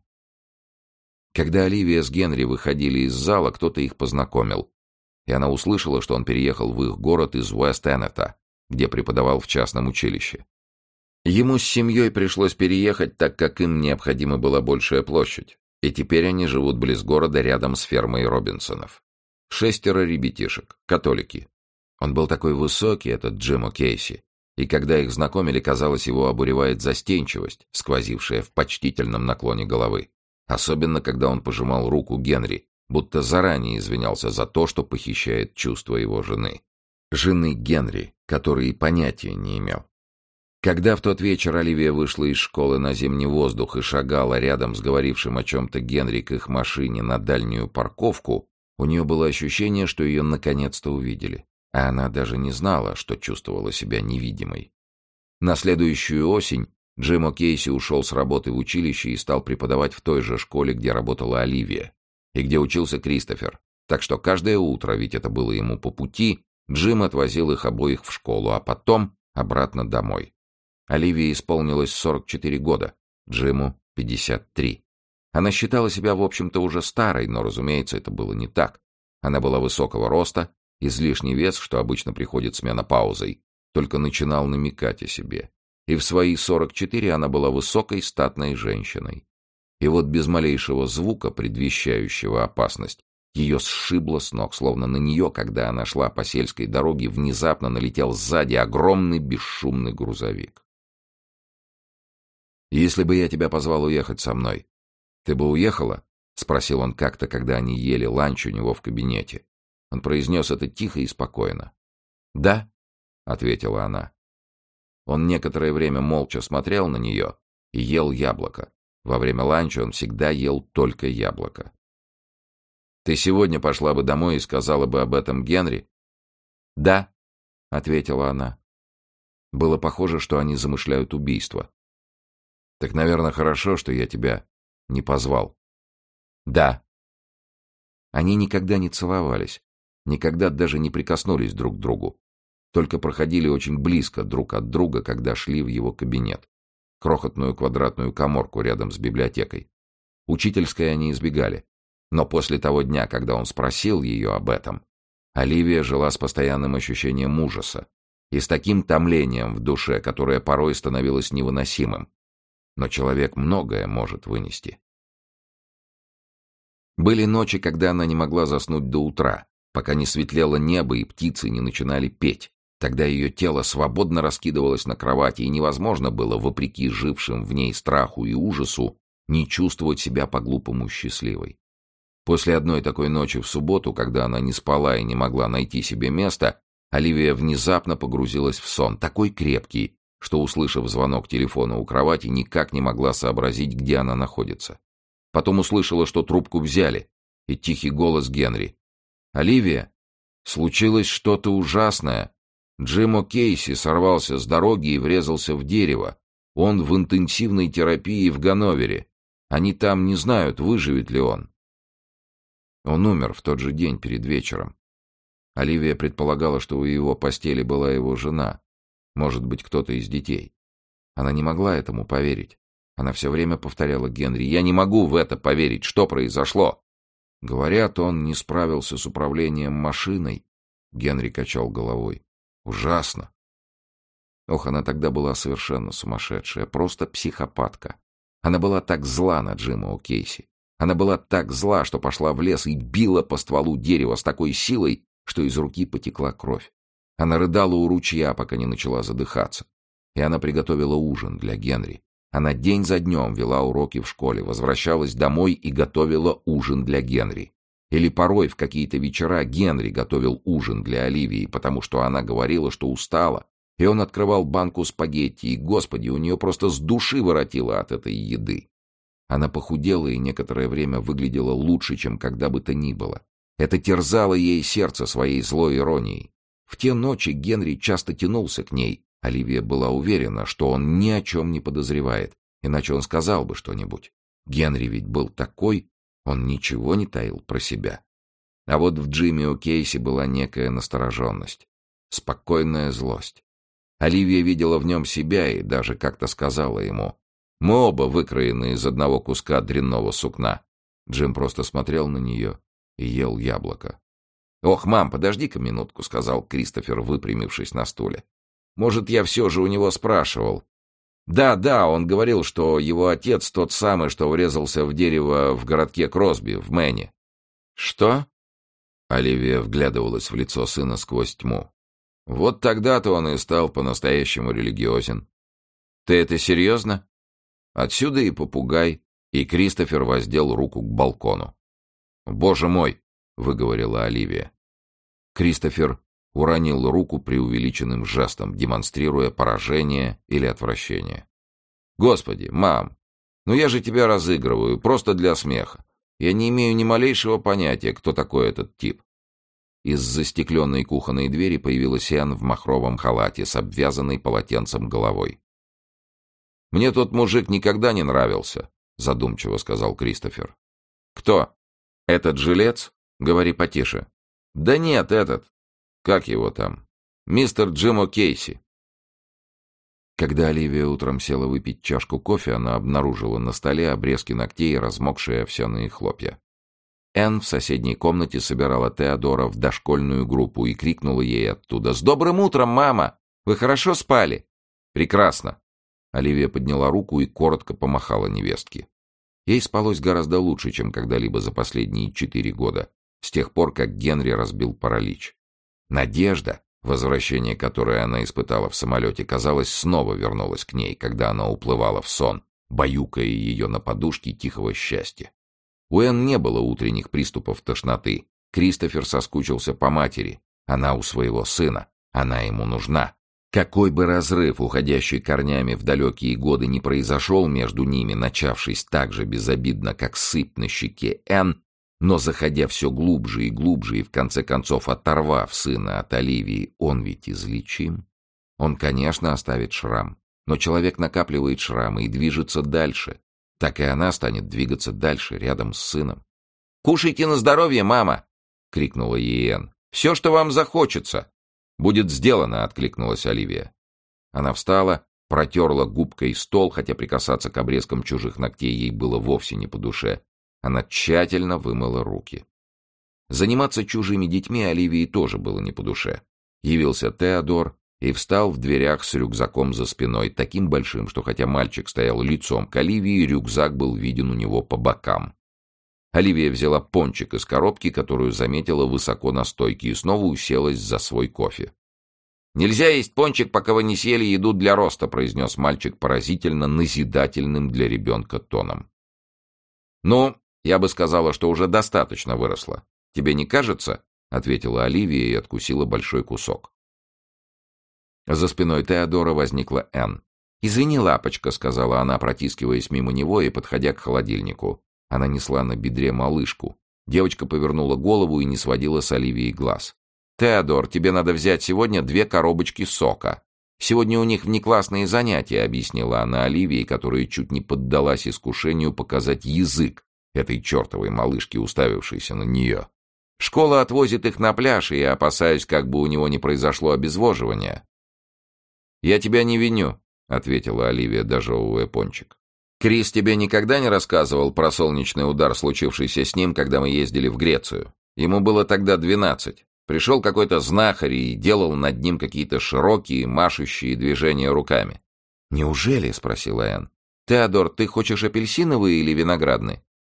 Когда Оливия с Генри выходили из зала, кто-то их познакомил, и она услышала, что он переехал в их город из Уэст-Эннета, где преподавал в частном училище. Ему с семьей пришлось переехать, так как им необходима была большая площадь, и теперь они живут близ города рядом с фермой Робинсонов. Шестеро ребятишек, католики. Он был такой высокий, этот Джим О'Кейси, и когда их знакомили, казалось, его обуревает застенчивость, сквозившая в почтительном наклоне головы. Особенно, когда он пожимал руку Генри, будто заранее извинялся за то, что похищает чувства его жены. Жены Генри, который и понятия не имел. Когда в тот вечер Оливия вышла из школы на зимний воздух и шагала рядом с говорившим о чем-то Генри к их машине на дальнюю парковку, у нее было ощущение, что ее наконец-то увидели, а она даже не знала, что чувствовала себя невидимой. На следующую осень Джим О'Кейси ушел с работы в училище и стал преподавать в той же школе, где работала Оливия, и где учился Кристофер, так что каждое утро, ведь это было ему по пути, Джим отвозил их обоих в школу, а потом обратно домой. Оливии исполнилось сорок четыре года, Джиму — пятьдесят три. Она считала себя, в общем-то, уже старой, но, разумеется, это было не так. Она была высокого роста, излишний вес, что обычно приходит с менопаузой, только начинал намекать о себе. И в свои сорок четыре она была высокой, статной женщиной. И вот без малейшего звука, предвещающего опасность, ее сшибло с ног, словно на нее, когда она шла по сельской дороге, внезапно налетел сзади огромный бесшумный грузовик. «Если бы я тебя позвал уехать со мной, ты бы уехала?» — спросил он как-то, когда они ели ланч у него в кабинете. Он произнес это тихо и спокойно. «Да», — ответила она. Он некоторое время молча смотрел на нее и ел яблоко. Во время ланча он всегда ел только яблоко. «Ты сегодня пошла бы домой и сказала бы об этом Генри?» «Да», — ответила она. Было похоже, что они замышляют убийство. «Так, наверное, хорошо, что я тебя не позвал». «Да». Они никогда не целовались, никогда даже не прикоснулись друг к другу, только проходили очень близко друг от друга, когда шли в его кабинет, крохотную квадратную каморку рядом с библиотекой. Учительской они избегали, но после того дня, когда он спросил ее об этом, Оливия жила с постоянным ощущением ужаса и с таким томлением в душе, которое порой становилось невыносимым. Но человек многое может вынести. Были ночи, когда она не могла заснуть до утра, пока не светлело небо и птицы не начинали петь. Тогда ее тело свободно раскидывалось на кровати, и невозможно было, вопреки жившим в ней страху и ужасу, не чувствовать себя по-глупому счастливой. После одной такой ночи в субботу, когда она не спала и не могла найти себе места, Оливия внезапно погрузилась в сон, такой крепкий, что, услышав звонок телефона у кровати, никак не могла сообразить, где она находится. Потом услышала, что трубку взяли, и тихий голос Генри. «Оливия, случилось что-то ужасное. Джим О'Кейси сорвался с дороги и врезался в дерево. Он в интенсивной терапии в Ганновере. Они там не знают, выживет ли он». Он умер в тот же день перед вечером. Оливия предполагала, что у его постели была его жена, может быть, кто-то из детей. Она не могла этому поверить. Она все время повторяла Генри: «Я не могу в это поверить. Что произошло?» «Говорят, он не справился с управлением машиной». Генри качал головой. «Ужасно». Ох, она тогда была совершенно сумасшедшая, просто психопатка. Она была так зла на Джима О'Кейси. Она была так зла, что пошла в лес и била по стволу дерева с такой силой, что из руки потекла кровь. Она рыдала у ручья, пока не начала задыхаться. И она приготовила ужин для Генри. Она день за днем вела уроки в школе, возвращалась домой и готовила ужин для Генри. Или порой в какие-то вечера Генри готовил ужин для Оливии, потому что она говорила, что устала, и он открывал банку спагетти, и, господи, у нее просто с души воротило от этой еды. Она похудела и некоторое время выглядела лучше, чем когда бы то ни было. Это терзало ей сердце своей злой иронией. В те ночи Генри часто тянулся к ней. Оливия была уверена, что он ни о чем не подозревает, иначе он сказал бы что-нибудь. Генри ведь был такой, он ничего не таил про себя. А вот в Джимми О'Кейси была некая настороженность, спокойная злость. Оливия видела в нем себя и даже как-то сказала ему: «Мы оба выкроены из одного куска дрянного сукна». Джим просто смотрел на нее и ел яблоко. «Ох, мам, подожди-ка минутку», — сказал Кристофер, выпрямившись на стуле. «Может, я все же у него спрашивал?» «Да, да, он говорил, что его отец тот самый, что врезался в дерево в городке Кросби, в Мэне». «Что?» Оливия вглядывалась в лицо сына сквозь тьму. «Вот тогда-то он и стал по-настоящему религиозен». «Ты это серьезно?» Отсюда и попугай, и Кристофер воздел руку к балкону. «Боже мой!» — выговорила Оливия. Кристофер уронил руку преувеличенным жестом, демонстрируя поражение или отвращение. «Господи, мам, ну я же тебя разыгрываю, просто для смеха. Я не имею ни малейшего понятия, кто такой этот тип». Из застекленной кухонной двери появилась Энн в махровом халате с обвязанной полотенцем головой. «Мне тот мужик никогда не нравился», — задумчиво сказал Кристофер. «Кто? Этот жилец? Говори потише». «Да нет, этот. Как его там? Мистер Джим О'Кейси». Когда Оливия утром села выпить чашку кофе, она обнаружила на столе обрезки ногтей и размокшие овсяные хлопья. Энн в соседней комнате собирала Теодора в дошкольную группу и крикнула ей оттуда: «С добрым утром, мама! Вы хорошо спали?» «Прекрасно!» Оливия подняла руку и коротко помахала невестке. Ей спалось гораздо лучше, чем когда-либо за последние четыре года, с тех пор, как Генри разбил паралич. Надежда, возвращение которой она испытала в самолете, казалось, снова вернулась к ней, когда она уплывала в сон, баюкая ее на подушке тихого счастья. У Энн не было утренних приступов тошноты. Кристофер соскучился по матери. Она у своего сына. Она ему нужна. Какой бы разрыв, уходящий корнями в далекие годы, не произошел между ними, начавшись так же безобидно, как сыпь на щеке Энн, но заходя все глубже и глубже и в конце концов оторвав сына от Оливии, он ведь излечим. Он, конечно, оставит шрам, но человек накапливает шрамы и движется дальше. Так и она станет двигаться дальше, рядом с сыном. «Кушайте на здоровье, мама!» — крикнула ей Энн. «Все, что вам захочется!» «Будет сделано», — откликнулась Оливия. Она встала, протерла губкой стол, хотя прикасаться к обрезкам чужих ногтей ей было вовсе не по душе. Она тщательно вымыла руки. Заниматься чужими детьми Оливии тоже было не по душе. Явился Теодор и встал в дверях с рюкзаком за спиной, таким большим, что хотя мальчик стоял лицом к Оливии, рюкзак был виден у него по бокам. Оливия взяла пончик из коробки, которую заметила высоко на стойке, и снова уселась за свой кофе. «Нельзя есть пончик, пока вы не съели еду для роста», — произнес мальчик поразительно назидательным для ребенка тоном. «Ну, я бы сказала, что уже достаточно выросла. Тебе не кажется?» — ответила Оливия и откусила большой кусок. За спиной Теодора возникла Энн. «Извини, лапочка», — сказала она, протискиваясь мимо него и подходя к холодильнику. Она несла на бедре малышку. Девочка повернула голову и не сводила с Оливии глаз. «Теодор, тебе надо взять сегодня две коробочки сока. Сегодня у них внеклассные занятия», — объяснила она Оливии, которая чуть не поддалась искушению показать язык этой чертовой малышки, уставившейся на нее. «Школа отвозит их на пляж, и я опасаюсь, как бы у него не произошло обезвоживание». «Я тебя не виню», — ответила Оливия, дожевывая пончик. «Крис тебе никогда не рассказывал про солнечный удар, случившийся с ним, когда мы ездили в Грецию? Ему было тогда двенадцать. Пришел какой-то знахарь и делал над ним какие-то широкие, машущие движения руками». «Неужели?» — спросила Энн. «Теодор, ты хочешь апельсиновые или виноградные?»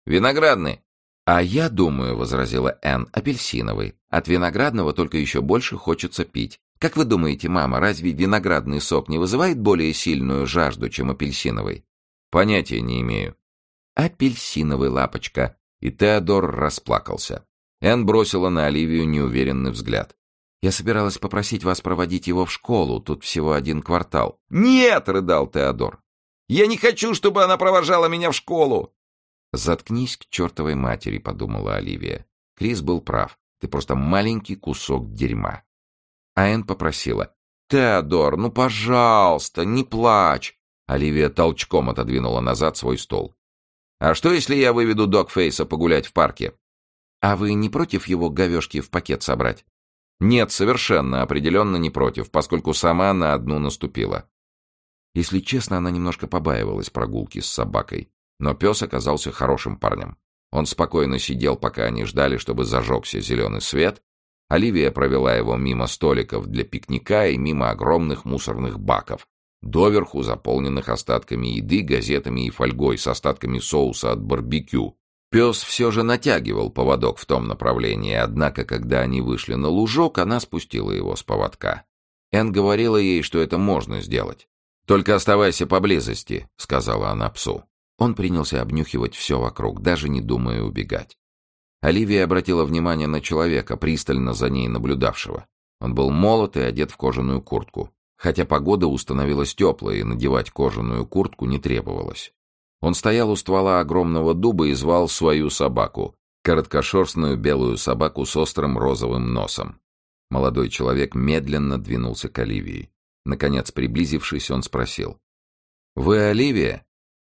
Виноградный». «А я думаю, — возразила Энн, — апельсиновый. От виноградного только еще больше хочется пить. Как вы думаете, мама, разве виноградный сок не вызывает более сильную жажду, чем апельсиновый?» «Понятия не имею». «Апельсиновый, лапочка». И Теодор расплакался. Энн бросила на Оливию неуверенный взгляд. «Я собиралась попросить вас проводить его в школу, тут всего один квартал». «Нет!» — рыдал Теодор. «Я не хочу, чтобы она провожала меня в школу!» «Заткнись к чертовой матери», — подумала Оливия. Крис был прав. Ты просто маленький кусок дерьма. А Энн попросила: «Теодор, ну, пожалуйста, не плачь!» Оливия толчком отодвинула назад свой стол. «А что, если я выведу Догфейса погулять в парке?» «А вы не против его говешки в пакет собрать?» «Нет, совершенно, определенно не против, поскольку сама на одну наступила». Если честно, она немножко побаивалась прогулки с собакой, но пес оказался хорошим парнем. Он спокойно сидел, пока они ждали, чтобы зажегся зеленый свет. Оливия провела его мимо столиков для пикника и мимо огромных мусорных баков, доверху заполненных остатками еды, газетами и фольгой с остатками соуса от барбекю. Пес все же натягивал поводок в том направлении, однако, когда они вышли на лужок, она спустила его с поводка. Энн говорила ей, что это можно сделать. «Только оставайся поблизости», — сказала она псу. Он принялся обнюхивать все вокруг, даже не думая убегать. Оливия обратила внимание на человека, пристально за ней наблюдавшего. Он был молод и одет в кожаную куртку, хотя погода установилась теплая, и надевать кожаную куртку не требовалось. Он стоял у ствола огромного дуба и звал свою собаку, короткошерстную белую собаку с острым розовым носом. Молодой человек медленно двинулся к Оливии. Наконец, приблизившись, он спросил: «Вы Оливия?»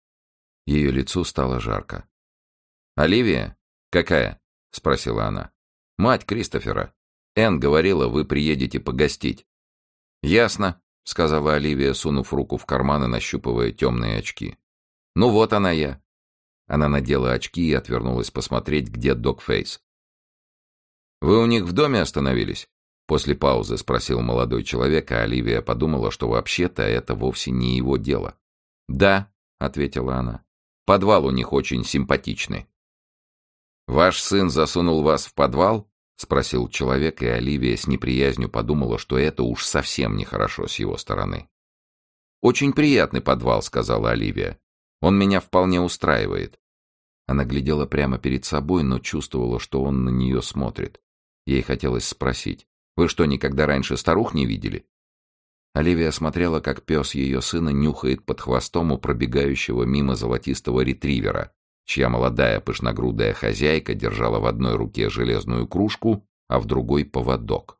Ее лицу стало жарко. «Оливия? Какая?» — спросила она. «Мать Кристофера. Энн говорила, вы приедете погостить». «Ясно», — сказала Оливия, сунув руку в карман и нащупывая темные очки. «Ну вот она я». Она надела очки и отвернулась посмотреть, где Догфейс. «Вы у них в доме остановились?» После паузы спросил молодой человек, а Оливия подумала, что вообще-то это вовсе не его дело. «Да», — ответила она. «Подвал у них очень симпатичный». «Ваш сын засунул вас в подвал?» — спросил человек, и Оливия с неприязнью подумала, что это уж совсем нехорошо с его стороны. «Очень приятный подвал», — сказала Оливия. «Он меня вполне устраивает». Она глядела прямо перед собой, но чувствовала, что он на нее смотрит. Ей хотелось спросить: «Вы что, никогда раньше старух не видели?» Оливия смотрела, как пес ее сына нюхает под хвостом у пробегающего мимо золотистого ретривера, чья молодая пышногрудая хозяйка держала в одной руке железную кружку, а в другой — поводок.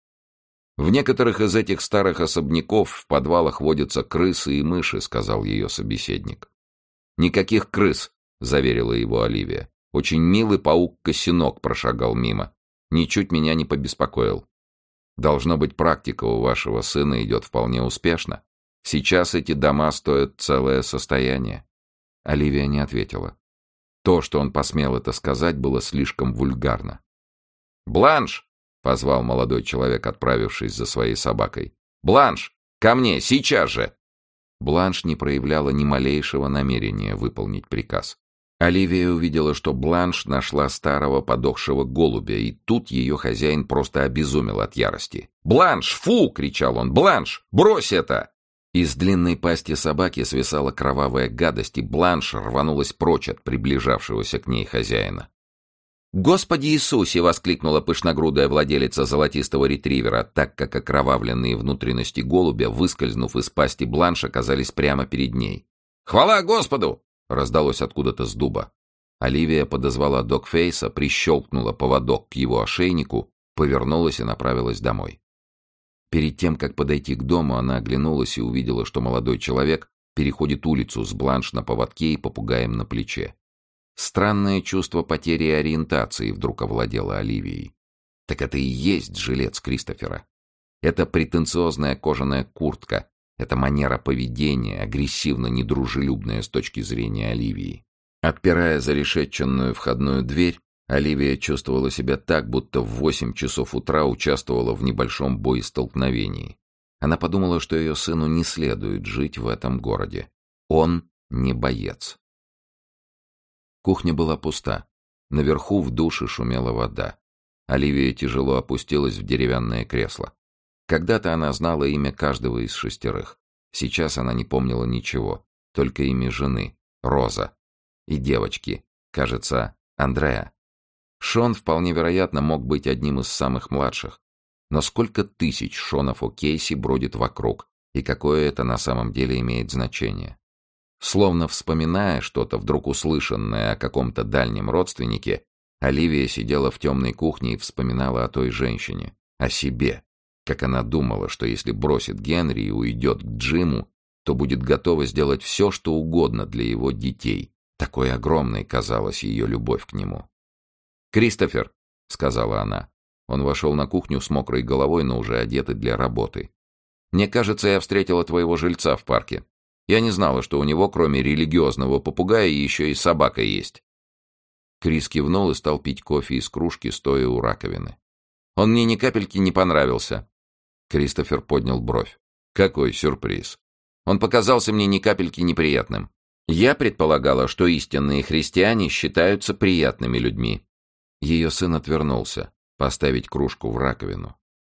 «В некоторых из этих старых особняков в подвалах водятся крысы и мыши», — сказал ее собеседник. «Никаких крыс», — заверила его Оливия. «Очень милый паук-косинок прошагал мимо. Ничуть меня не побеспокоил. Должно быть, практика у вашего сына идет вполне успешно. Сейчас эти дома стоят целое состояние». Оливия не ответила. То, что он посмел это сказать, было слишком вульгарно. «Бланш!» — позвал молодой человек, отправившись за своей собакой. «Бланш! Ко мне! Сейчас же!» Бланш не проявляла ни малейшего намерения выполнить приказ. Оливия увидела, что Бланш нашла старого подохшего голубя, и тут ее хозяин просто обезумел от ярости. «Бланш! Фу!» — кричал он. «Бланш! Брось это!» Из длинной пасти собаки свисала кровавая гадость, и Бланш рванулась прочь от приближавшегося к ней хозяина. «Господи Иисусе!» — воскликнула пышногрудая владелица золотистого ретривера, так как окровавленные внутренности голубя, выскользнув из пасти Бланш, оказались прямо перед ней. «Хвала Господу!» — раздалось откуда-то с дуба. Оливия подозвала Догфейса, прищелкнула поводок к его ошейнику, повернулась и направилась домой. Перед тем, как подойти к дому, она оглянулась и увидела, что молодой человек переходит улицу с Бланш на поводке и попугаем на плече. Странное чувство потери ориентации вдруг овладело Оливией. Так это и есть жилец Кристофера. Это претенциозная кожаная куртка, это манера поведения, агрессивно-недружелюбная с точки зрения Оливии. Отпирая зарешетченную входную дверь, Оливия чувствовала себя так, будто в восемь часов утра участвовала в небольшом боестолкновении. Она подумала, что ее сыну не следует жить в этом городе. Он не боец. Кухня была пуста. Наверху в душе шумела вода. Оливия тяжело опустилась в деревянное кресло. Когда-то она знала имя каждого из шестерых. Сейчас она не помнила ничего, только имя жены, Роза, и девочки, кажется, Андреа. Шон, вполне вероятно, мог быть одним из самых младших. Но сколько тысяч Шонов О'Кейси бродит вокруг, и какое это на самом деле имеет значение? Словно вспоминая что-то, вдруг услышанное о каком-то дальнем родственнике, Оливия сидела в темной кухне и вспоминала о той женщине, о себе, как она думала, что если бросит Генри и уйдет к Джиму, то будет готова сделать все, что угодно для его детей. Такой огромной казалась ее любовь к нему. «Кристофер», — сказала она. Он вошел на кухню с мокрой головой, но уже одетый для работы. «Мне кажется, я встретила твоего жильца в парке. Я не знала, что у него, кроме религиозного попугая, еще и собака есть». Крис кивнул и стал пить кофе из кружки, стоя у раковины. «Он мне ни капельки не понравился». Кристофер поднял бровь. «Какой сюрприз! Он показался мне ни капельки неприятным. Я предполагала, что истинные христиане считаются приятными людьми». Ее сын отвернулся, поставить кружку в раковину.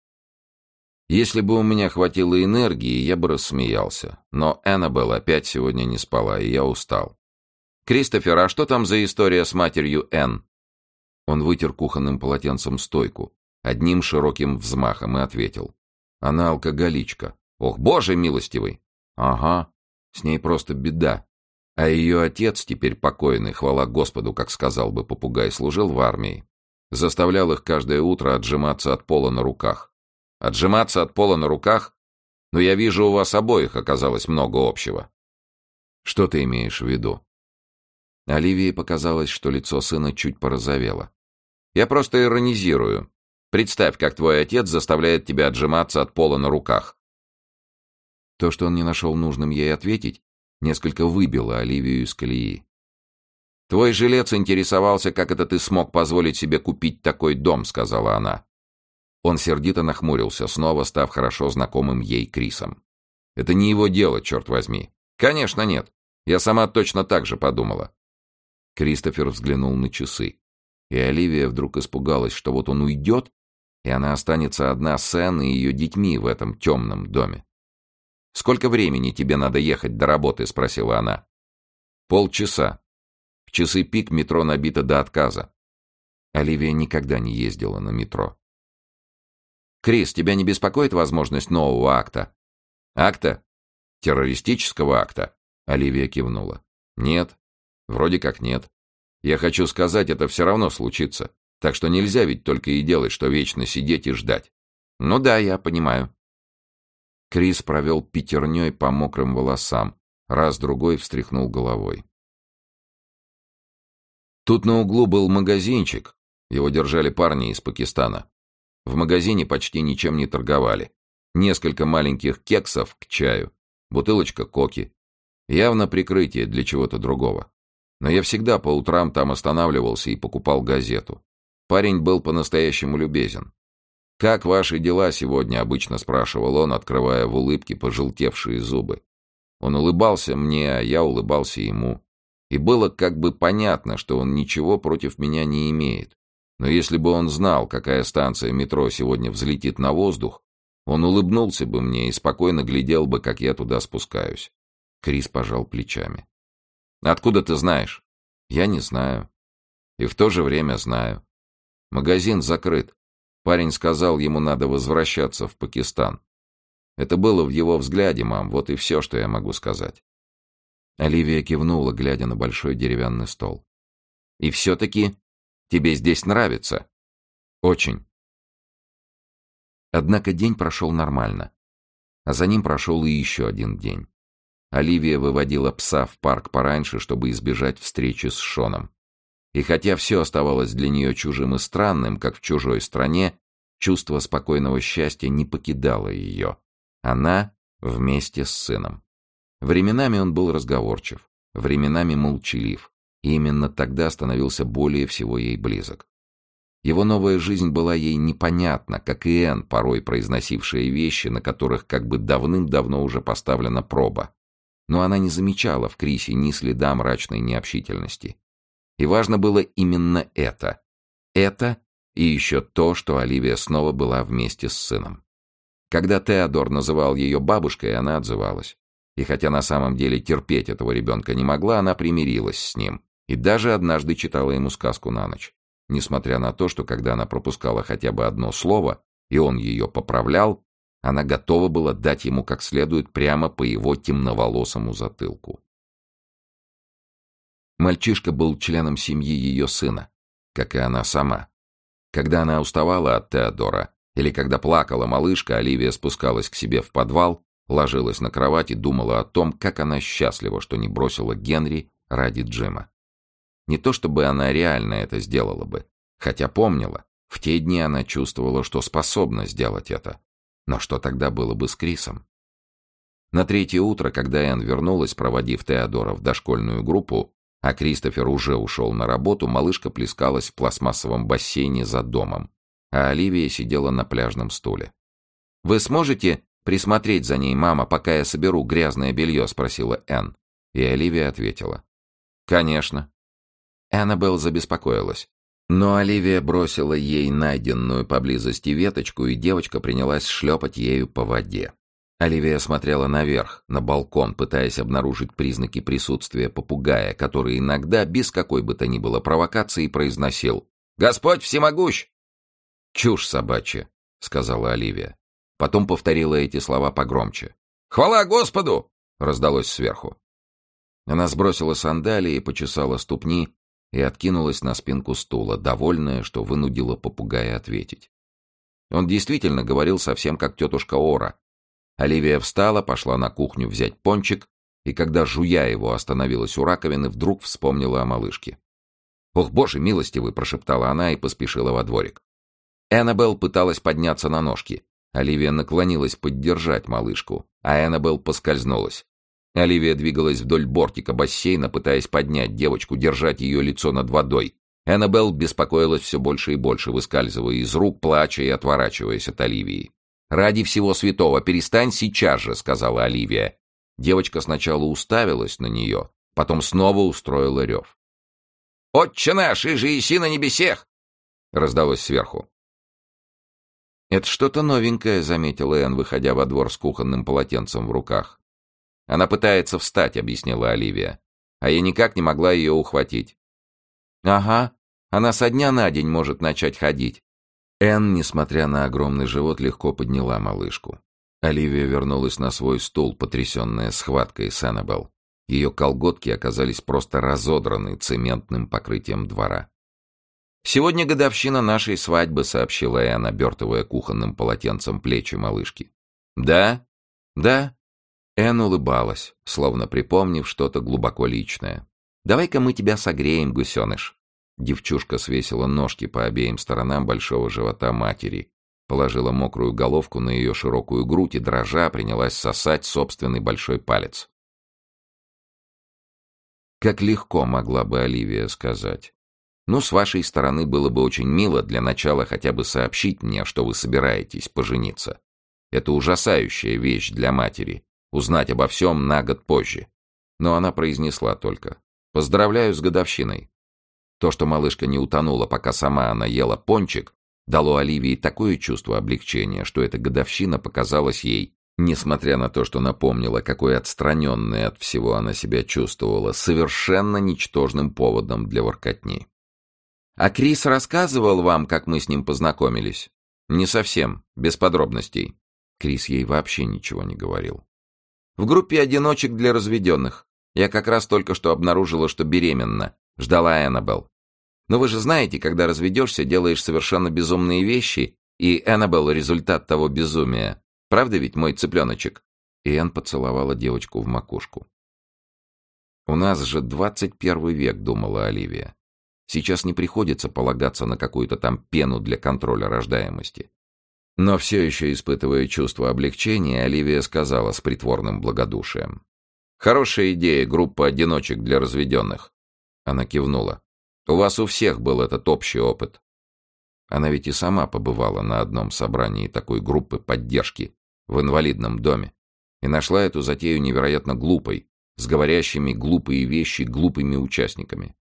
«Если бы у меня хватило энергии, я бы рассмеялся. Но Эннабелл опять сегодня не спала, и я устал. Кристофер, а что там за история с матерью Энн?» Он вытер кухонным полотенцем стойку, одним широким взмахом, и ответил. «Она алкоголичка». «Ох, боже милостивый!» «Ага, с ней просто беда. А ее отец, теперь покойный, хвала Господу, как сказал бы попугай, служил в армии. Заставлял их каждое утро отжиматься от пола на руках». «Отжиматься от пола на руках? Но я вижу, у вас обоих оказалось много общего». «Что ты имеешь в виду?» Оливии показалось, что лицо сына чуть порозовело. «Я просто иронизирую. Представь, как твой отец заставляет тебя отжиматься от пола на руках». То, что он не нашел нужным ей ответить, несколько выбило Оливию из колеи. «Твой жилец интересовался, как это ты смог позволить себе купить такой дом», — сказала она. Он сердито нахмурился, снова став хорошо знакомым ей Крисом. «Это не его дело, черт возьми». «Конечно нет. Я сама точно так же подумала». Кристофер взглянул на часы, и Оливия вдруг испугалась, что вот он уйдет, и она останется одна с Энн и ее детьми в этом темном доме. «Сколько времени тебе надо ехать до работы?» — спросила она. «Полчаса. В часы пик метро набито до отказа». Оливия никогда не ездила на метро. «Крис, тебя не беспокоит возможность нового акта?» «Акта? Террористического акта?» Оливия кивнула. «Нет. Вроде как нет. Я хочу сказать, это все равно случится. Так что нельзя ведь только и делать, что вечно сидеть и ждать». «Ну да, я понимаю». Крис провел пятерней по мокрым волосам, раз-другой встряхнул головой. Тут на углу был магазинчик. Его держали парни из Пакистана. В магазине почти ничем не торговали. Несколько маленьких кексов к чаю, бутылочка коки. Явно прикрытие для чего-то другого. Но я всегда по утрам там останавливался и покупал газету. Парень был по-настоящему любезен. «Как ваши дела сегодня?» — обычно спрашивал он, открывая в улыбке пожелтевшие зубы. Он улыбался мне, а я улыбался ему. И было как бы понятно, что он ничего против меня не имеет. Но если бы он знал, какая станция метро сегодня взлетит на воздух, он улыбнулся бы мне и спокойно глядел бы, как я туда спускаюсь. Крис пожал плечами. «Откуда ты знаешь?» «Я не знаю. И в то же время знаю. Магазин закрыт. Парень сказал, ему надо возвращаться в Пакистан. Это было в его взгляде, мам, вот и все, что я могу сказать». Оливия кивнула, глядя на большой деревянный стол. «И все-таки тебе здесь нравится?» «Очень». Однако день прошел нормально. А за ним прошел и еще один день. Оливия выводила пса в парк пораньше, чтобы избежать встречи с Шоном. И хотя все оставалось для нее чужим и странным, как в чужой стране, чувство спокойного счастья не покидало ее. Она вместе с сыном. Временами он был разговорчив, временами молчалив, и именно тогда становился более всего ей близок. Его новая жизнь была ей непонятна, как и Энн, порой произносившая вещи, на которых как бы давным-давно уже поставлена проба. Но она не замечала в Крисе ни следа мрачной необщительности. И важно было именно это. Это и еще то, что Оливия снова была вместе с сыном. Когда Теодор называл ее бабушкой, она отзывалась. И хотя на самом деле терпеть этого ребенка не могла, она примирилась с ним. И даже однажды читала ему сказку на ночь. Несмотря на то, что когда она пропускала хотя бы одно слово, и он ее поправлял, она готова была дать ему как следует прямо по его темноволосому затылку. Мальчишка был членом семьи ее сына, как и она сама. Когда она уставала от Теодора, или когда плакала малышка, Оливия спускалась к себе в подвал, ложилась на кровать и думала о том, как она счастлива, что не бросила Генри ради Джима. Не то чтобы она реально это сделала бы, хотя помнила, в те дни она чувствовала, что способна сделать это. Но что тогда было бы с Крисом? На третье утро, когда Энн вернулась, проводив Теодора в дошкольную группу, а Кристофер уже ушел на работу, малышка плескалась в пластмассовом бассейне за домом, а Оливия сидела на пляжном стуле. «Вы сможете присмотреть за ней, мама, пока я соберу грязное белье?» — спросила Энн. И Оливия ответила. «Конечно». Эннабелл забеспокоилась. Но Оливия бросила ей найденную поблизости веточку, и девочка принялась шлепать ею по воде. Оливия смотрела наверх, на балкон, пытаясь обнаружить признаки присутствия попугая, который иногда, без какой бы то ни было провокации, произносил «Господь всемогущ!» «Чушь собачья», — сказала Оливия. Потом повторила эти слова погромче. «Хвала Господу!» — раздалось сверху. Она сбросила сандалии, почесала ступни и откинулась на спинку стула, довольная, что вынудила попугая ответить. Он действительно говорил совсем как тетушка Ора. Оливия встала, пошла на кухню взять пончик, и когда, жуя его, остановилась у раковины, вдруг вспомнила о малышке. «Ох, боже милостивый!» — прошептала она и поспешила во дворик. Эннабелл пыталась подняться на ножки. Оливия наклонилась поддержать малышку, а Эннабелл поскользнулась. Оливия двигалась вдоль бортика бассейна, пытаясь поднять девочку, держать ее лицо над водой. Эннабелл беспокоилась все больше и больше, выскальзывая из рук, плача и отворачиваясь от Оливии. «Ради всего святого, перестань сейчас же», — сказала Оливия. Девочка сначала уставилась на нее, потом снова устроила рев. «Отче наш, иже еси на небесех!» — раздалось сверху. «Это что-то новенькое», — заметила Энн, выходя во двор с кухонным полотенцем в руках. «Она пытается встать», — объяснила Оливия. «А я никак не могла ее ухватить». «Ага, она со дня на день может начать ходить». Энн, несмотря на огромный живот, легко подняла малышку. Оливия вернулась на свой стул, потрясенная схваткой с Эннабелл. Ее колготки оказались просто разодраны цементным покрытием двора. «Сегодня годовщина нашей свадьбы», — сообщила Энн, обертывая кухонным полотенцем плечи малышки. «Да? Да?» Энн улыбалась, словно припомнив что-то глубоко личное. «Давай-ка мы тебя согреем, гусеныш». Девчушка свесила ножки по обеим сторонам большого живота матери, положила мокрую головку на ее широкую грудь и, дрожа, принялась сосать собственный большой палец. Как легко могла бы Оливия сказать. «Ну, с вашей стороны было бы очень мило для начала хотя бы сообщить мне, что вы собираетесь пожениться. Это ужасающая вещь для матери. Узнать обо всем на год позже». Но она произнесла только «Поздравляю с годовщиной». То, что малышка не утонула, пока сама она ела пончик, дало Оливии такое чувство облегчения, что эта годовщина показалась ей, несмотря на то, что напомнила, какой отстраненной от всего она себя чувствовала, совершенно ничтожным поводом для воркотни. «А Крис рассказывал вам, как мы с ним познакомились?» «Не совсем, без подробностей». Крис ей вообще ничего не говорил. «В группе одиночек для разведенных. Я как раз только что обнаружила, что беременна. Ждала Эннабелл. Но вы же знаете, когда разведешься, делаешь совершенно безумные вещи, и Эннабелл — результат того безумия. Правда ведь, мой цыпленочек?» И Энн поцеловала девочку в макушку. «У нас же двадцать первый век», — думала Оливия. «Сейчас не приходится полагаться на какую-то там пену для контроля рождаемости». Но все еще испытывая чувство облегчения, Оливия сказала с притворным благодушием: «Хорошая идея, группа одиночек для разведенных». Она кивнула. «У вас у всех был этот общий опыт». Она ведь и сама побывала на одном собрании такой группы поддержки в инвалидном доме и нашла эту затею невероятно глупой, с говорящими глупые вещи глупыми участниками.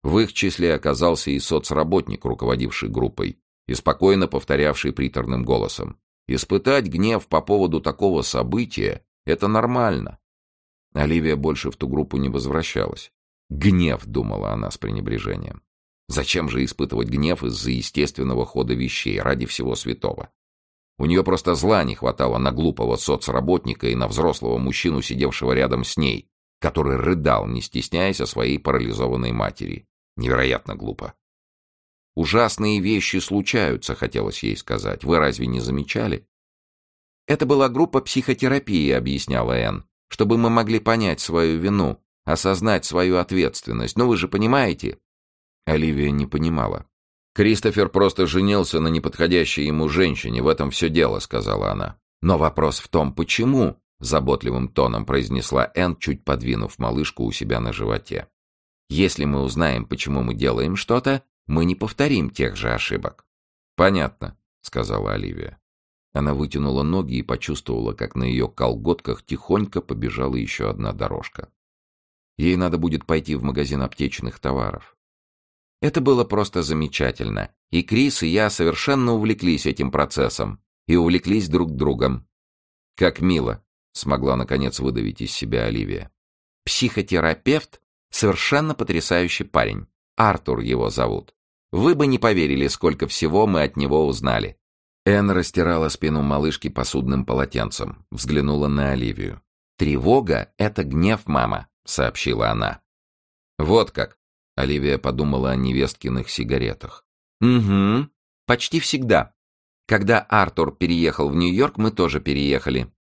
В их числе оказался и соцработник, руководивший группой, и спокойно повторявший приторным голосом: «Испытать гнев по поводу такого события — это нормально». Оливия больше в ту группу не возвращалась. «Гнев», — думала она с пренебрежением. «Зачем же испытывать гнев из-за естественного хода вещей, ради всего святого?» У нее просто зла не хватало на глупого соцработника и на взрослого мужчину, сидевшего рядом с ней, который рыдал, не стесняясь о своей парализованной матери. Невероятно глупо. «Ужасные вещи случаются», — хотелось ей сказать. «Вы разве не замечали?» «Это была группа психотерапии», — объясняла Энн, «чтобы мы могли понять свою вину, осознать свою ответственность. Ну вы же понимаете?» Оливия не понимала. «Кристофер просто женился на неподходящей ему женщине, в этом все дело», — сказала она. «Но вопрос в том, почему?» — заботливым тоном произнесла Энн, чуть подвинув малышку у себя на животе. «Если мы узнаем, почему мы делаем что-то, мы не повторим тех же ошибок». «Понятно», — сказала Оливия. Она вытянула ноги и почувствовала, как на ее колготках тихонько побежала еще одна дорожка. Ей надо будет пойти в магазин аптечных товаров. Это было просто замечательно, и Крис и я совершенно увлеклись этим процессом, и увлеклись друг другом. «Как мило», — смогла наконец выдавить из себя Оливия. «Психотерапевт — совершенно потрясающий парень. Артур его зовут. Вы бы не поверили, сколько всего мы от него узнали». Энн растирала спину малышки посудным полотенцем, взглянула на Оливию. «Тревога — это гнев, мама», — сообщила она. «Вот как». Оливия подумала о невесткиных сигаретах. «Угу, почти всегда. Когда Артур переехал в Нью-Йорк, мы тоже переехали».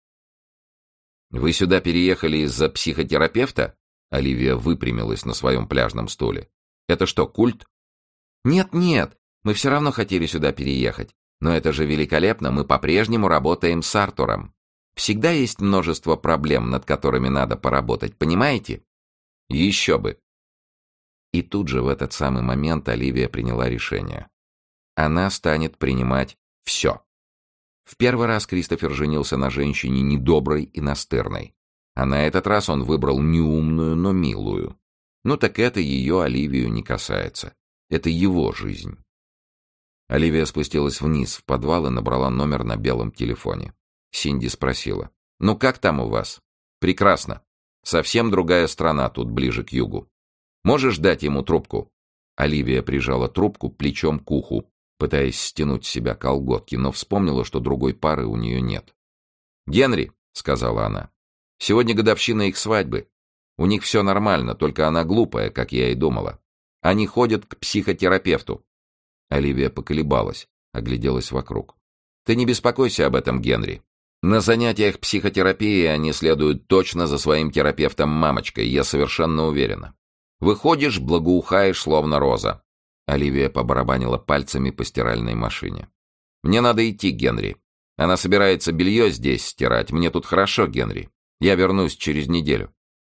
«Вы сюда переехали из-за психотерапевта?» Оливия выпрямилась на своем пляжном стуле. «Это что, культ?» «Нет-нет, мы все равно хотели сюда переехать. Но это же великолепно, мы по-прежнему работаем с Артуром. Всегда есть множество проблем, над которыми надо поработать, понимаете?» «Еще бы». И тут же в этот самый момент Оливия приняла решение. Она станет принимать все. В первый раз Кристофер женился на женщине недоброй и настырной. А на этот раз он выбрал не умную, но милую. Ну так это ее, Оливию, не касается. Это его жизнь. Оливия спустилась вниз в подвал и набрала номер на белом телефоне. Синди спросила: «Ну как там у вас?» «Прекрасно. Совсем другая страна тут, ближе к югу. Можешь дать ему трубку?» Оливия прижала трубку плечом к уху, пытаясь стянуть с себя колготки, но вспомнила, что другой пары у нее нет. «Генри», — сказала она, — «сегодня годовщина их свадьбы. У них все нормально, только она глупая, как я и думала. Они ходят к психотерапевту». Оливия поколебалась, огляделась вокруг. «Ты не беспокойся об этом, Генри. На занятиях психотерапии они следуют точно за своим терапевтом-мамочкой, я совершенно уверена. Выходишь, благоухаешь, словно роза». Оливия побарабанила пальцами по стиральной машине. «Мне надо идти, Генри. Она собирается белье здесь стирать. Мне тут хорошо, Генри. Я вернусь через неделю».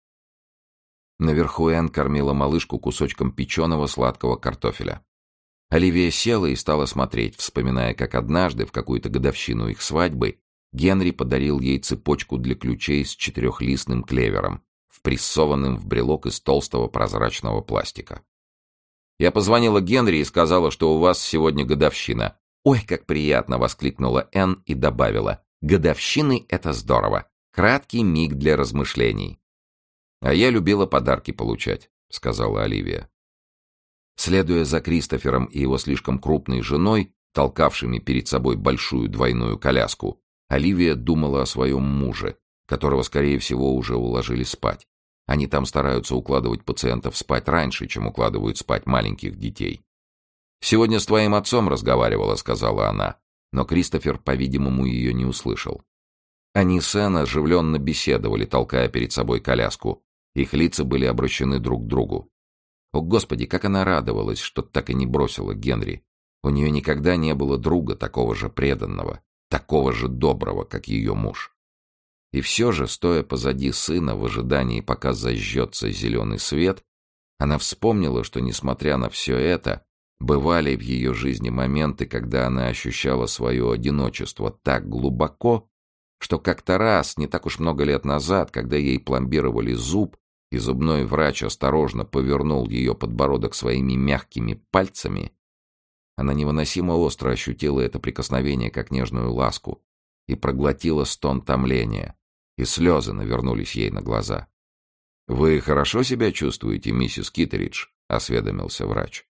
Наверху Энн кормила малышку кусочком печеного сладкого картофеля. Оливия села и стала смотреть, вспоминая, как однажды, в какую-то годовщину их свадьбы, Генри подарил ей цепочку для ключей с четырехлистным клевером, впрессованным в брелок из толстого прозрачного пластика. «Я позвонила Генри и сказала, что у вас сегодня годовщина». «Ой, как приятно!» — воскликнула Энн и добавила: «Годовщины — это здорово. Краткий миг для размышлений». «А я любила подарки получать», — сказала Оливия. Следуя за Кристофером и его слишком крупной женой, толкавшими перед собой большую двойную коляску, Оливия думала о своем муже, которого, скорее всего, уже уложили спать. Они там стараются укладывать пациентов спать раньше, чем укладывают спать маленьких детей. «Сегодня с твоим отцом разговаривала», — сказала она, но Кристофер, по-видимому, ее не услышал. Они с Энн оживленно беседовали, толкая перед собой коляску. Их лица были обращены друг к другу. О, Господи, как она радовалась, что так и не бросила Генри. У нее никогда не было друга такого же преданного, такого же доброго, как ее муж. И все же, стоя позади сына в ожидании, пока зажжется зеленый свет, она вспомнила, что, несмотря на все это, бывали в ее жизни моменты, когда она ощущала свое одиночество так глубоко, что как-то раз, не так уж много лет назад, когда ей пломбировали зуб, и зубной врач осторожно повернул ее подбородок своими мягкими пальцами, она невыносимо остро ощутила это прикосновение как нежную ласку и проглотила стон томления, и слезы навернулись ей на глаза. «Вы хорошо себя чувствуете, миссис Киттеридж?» — осведомился врач.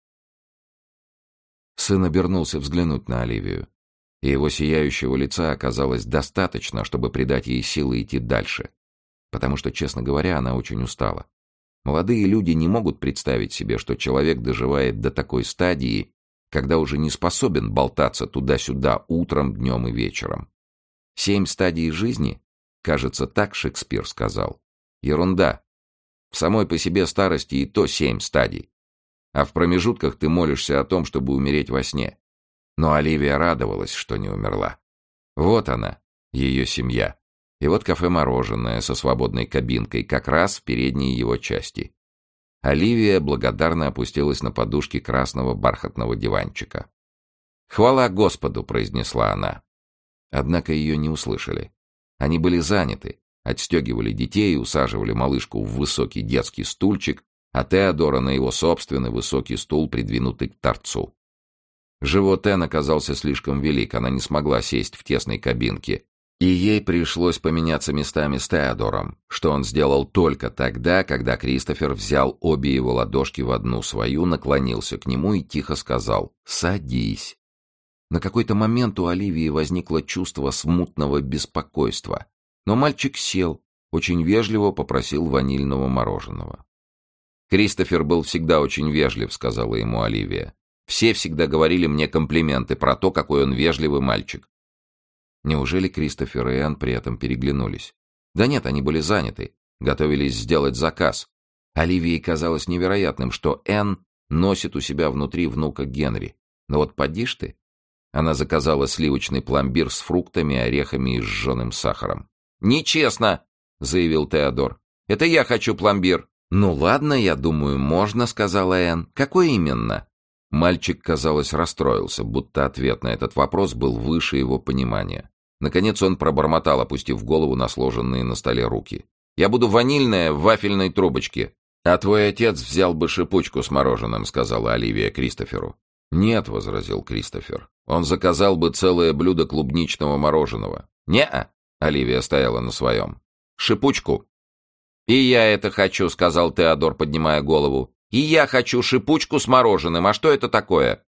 Сын обернулся взглянуть на Оливию, и его сияющего лица оказалось достаточно, чтобы придать ей силы идти дальше, потому что, честно говоря, она очень устала. Молодые люди не могут представить себе, что человек доживает до такой стадии, когда уже не способен болтаться туда-сюда утром, днем и вечером. Семь стадий жизни, кажется, так Шекспир сказал. Ерунда. В самой по себе старости и то семь стадий. А в промежутках ты молишься о том, чтобы умереть во сне. Но Оливия радовалась, что не умерла. Вот она, ее семья. И вот кафе-мороженое со свободной кабинкой, как раз в передней его части. Оливия благодарно опустилась на подушки красного бархатного диванчика. «Хвала Господу!» — произнесла она. Однако ее не услышали. Они были заняты, отстегивали детей, усаживали малышку в высокий детский стульчик, а Теодора на его собственный высокий стул, придвинутый к торцу. Живот Энн оказался слишком велик, она не смогла сесть в тесной кабинке, и ей пришлось поменяться местами с Теодором, что он сделал только тогда, когда Кристофер взял обе его ладошки в одну свою, наклонился к нему и тихо сказал «Садись». На какой-то момент у Оливии возникло чувство смутного беспокойства, но мальчик сел, очень вежливо попросил ванильного мороженого. «Кристофер был всегда очень вежлив», — сказала ему Оливия. «Все всегда говорили мне комплименты про то, какой он вежливый мальчик». Неужели Кристофер и Энн при этом переглянулись? Да нет, они были заняты, готовились сделать заказ. Оливии казалось невероятным, что Энн носит у себя внутри внука Генри. Но вот поди ж ты. Она заказала сливочный пломбир с фруктами, орехами и сжженным сахаром. «Нечестно!» — заявил Теодор. «Это я хочу пломбир!» «Ну ладно, я думаю, можно», — сказала Энн. «Какой именно?» Мальчик, казалось, расстроился, будто ответ на этот вопрос был выше его понимания. Наконец он пробормотал, опустив голову на сложенные на столе руки. «Я буду ванильная в вафельной трубочке». «А твой отец взял бы шипучку с мороженым», — сказала Оливия Кристоферу. «Нет», — возразил Кристофер. «Он заказал бы целое блюдо клубничного мороженого». «Не-а», — Оливия стояла на своем. «Шипучку». «И я это хочу», — сказал Теодор, поднимая голову. «И я хочу шипучку с мороженым. А что это такое?»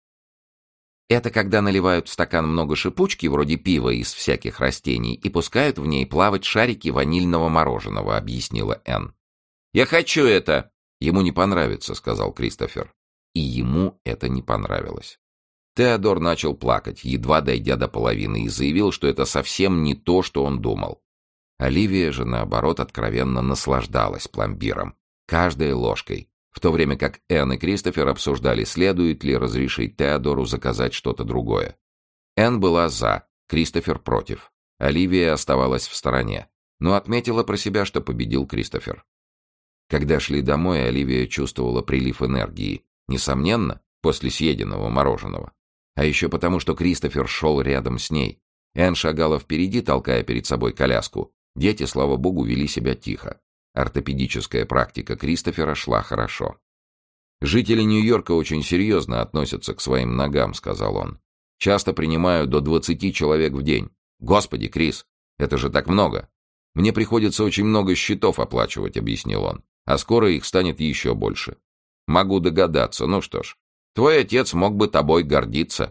«Это когда наливают в стакан много шипучки, вроде пива из всяких растений, и пускают в ней плавать шарики ванильного мороженого», — объяснила Энн. «Я хочу это!» «Ему не понравится», — сказал Кристофер. И ему это не понравилось. Теодор начал плакать, едва дойдя до половины, и заявил, что это совсем не то, что он думал. Оливия же, наоборот, откровенно наслаждалась пломбиром, каждой ложкой, в то время как Энн и Кристофер обсуждали, следует ли разрешить Теодору заказать что-то другое. Энн была за, Кристофер против. Оливия оставалась в стороне, но отметила про себя, что победил Кристофер. Когда шли домой, Оливия чувствовала прилив энергии, несомненно, после съеденного мороженого. А еще потому, что Кристофер шел рядом с ней. Энн шагала впереди, толкая перед собой коляску. Дети, слава богу, вели себя тихо. Ортопедическая практика Кристофера шла хорошо. «Жители Нью-Йорка очень серьезно относятся к своим ногам», — сказал он. «Часто принимаю до двадцати человек в день. Господи, Крис, это же так много. Мне приходится очень много счетов оплачивать», — объяснил он. «А скоро их станет еще больше. Могу догадаться. Ну что ж, твой отец мог бы тобой гордиться».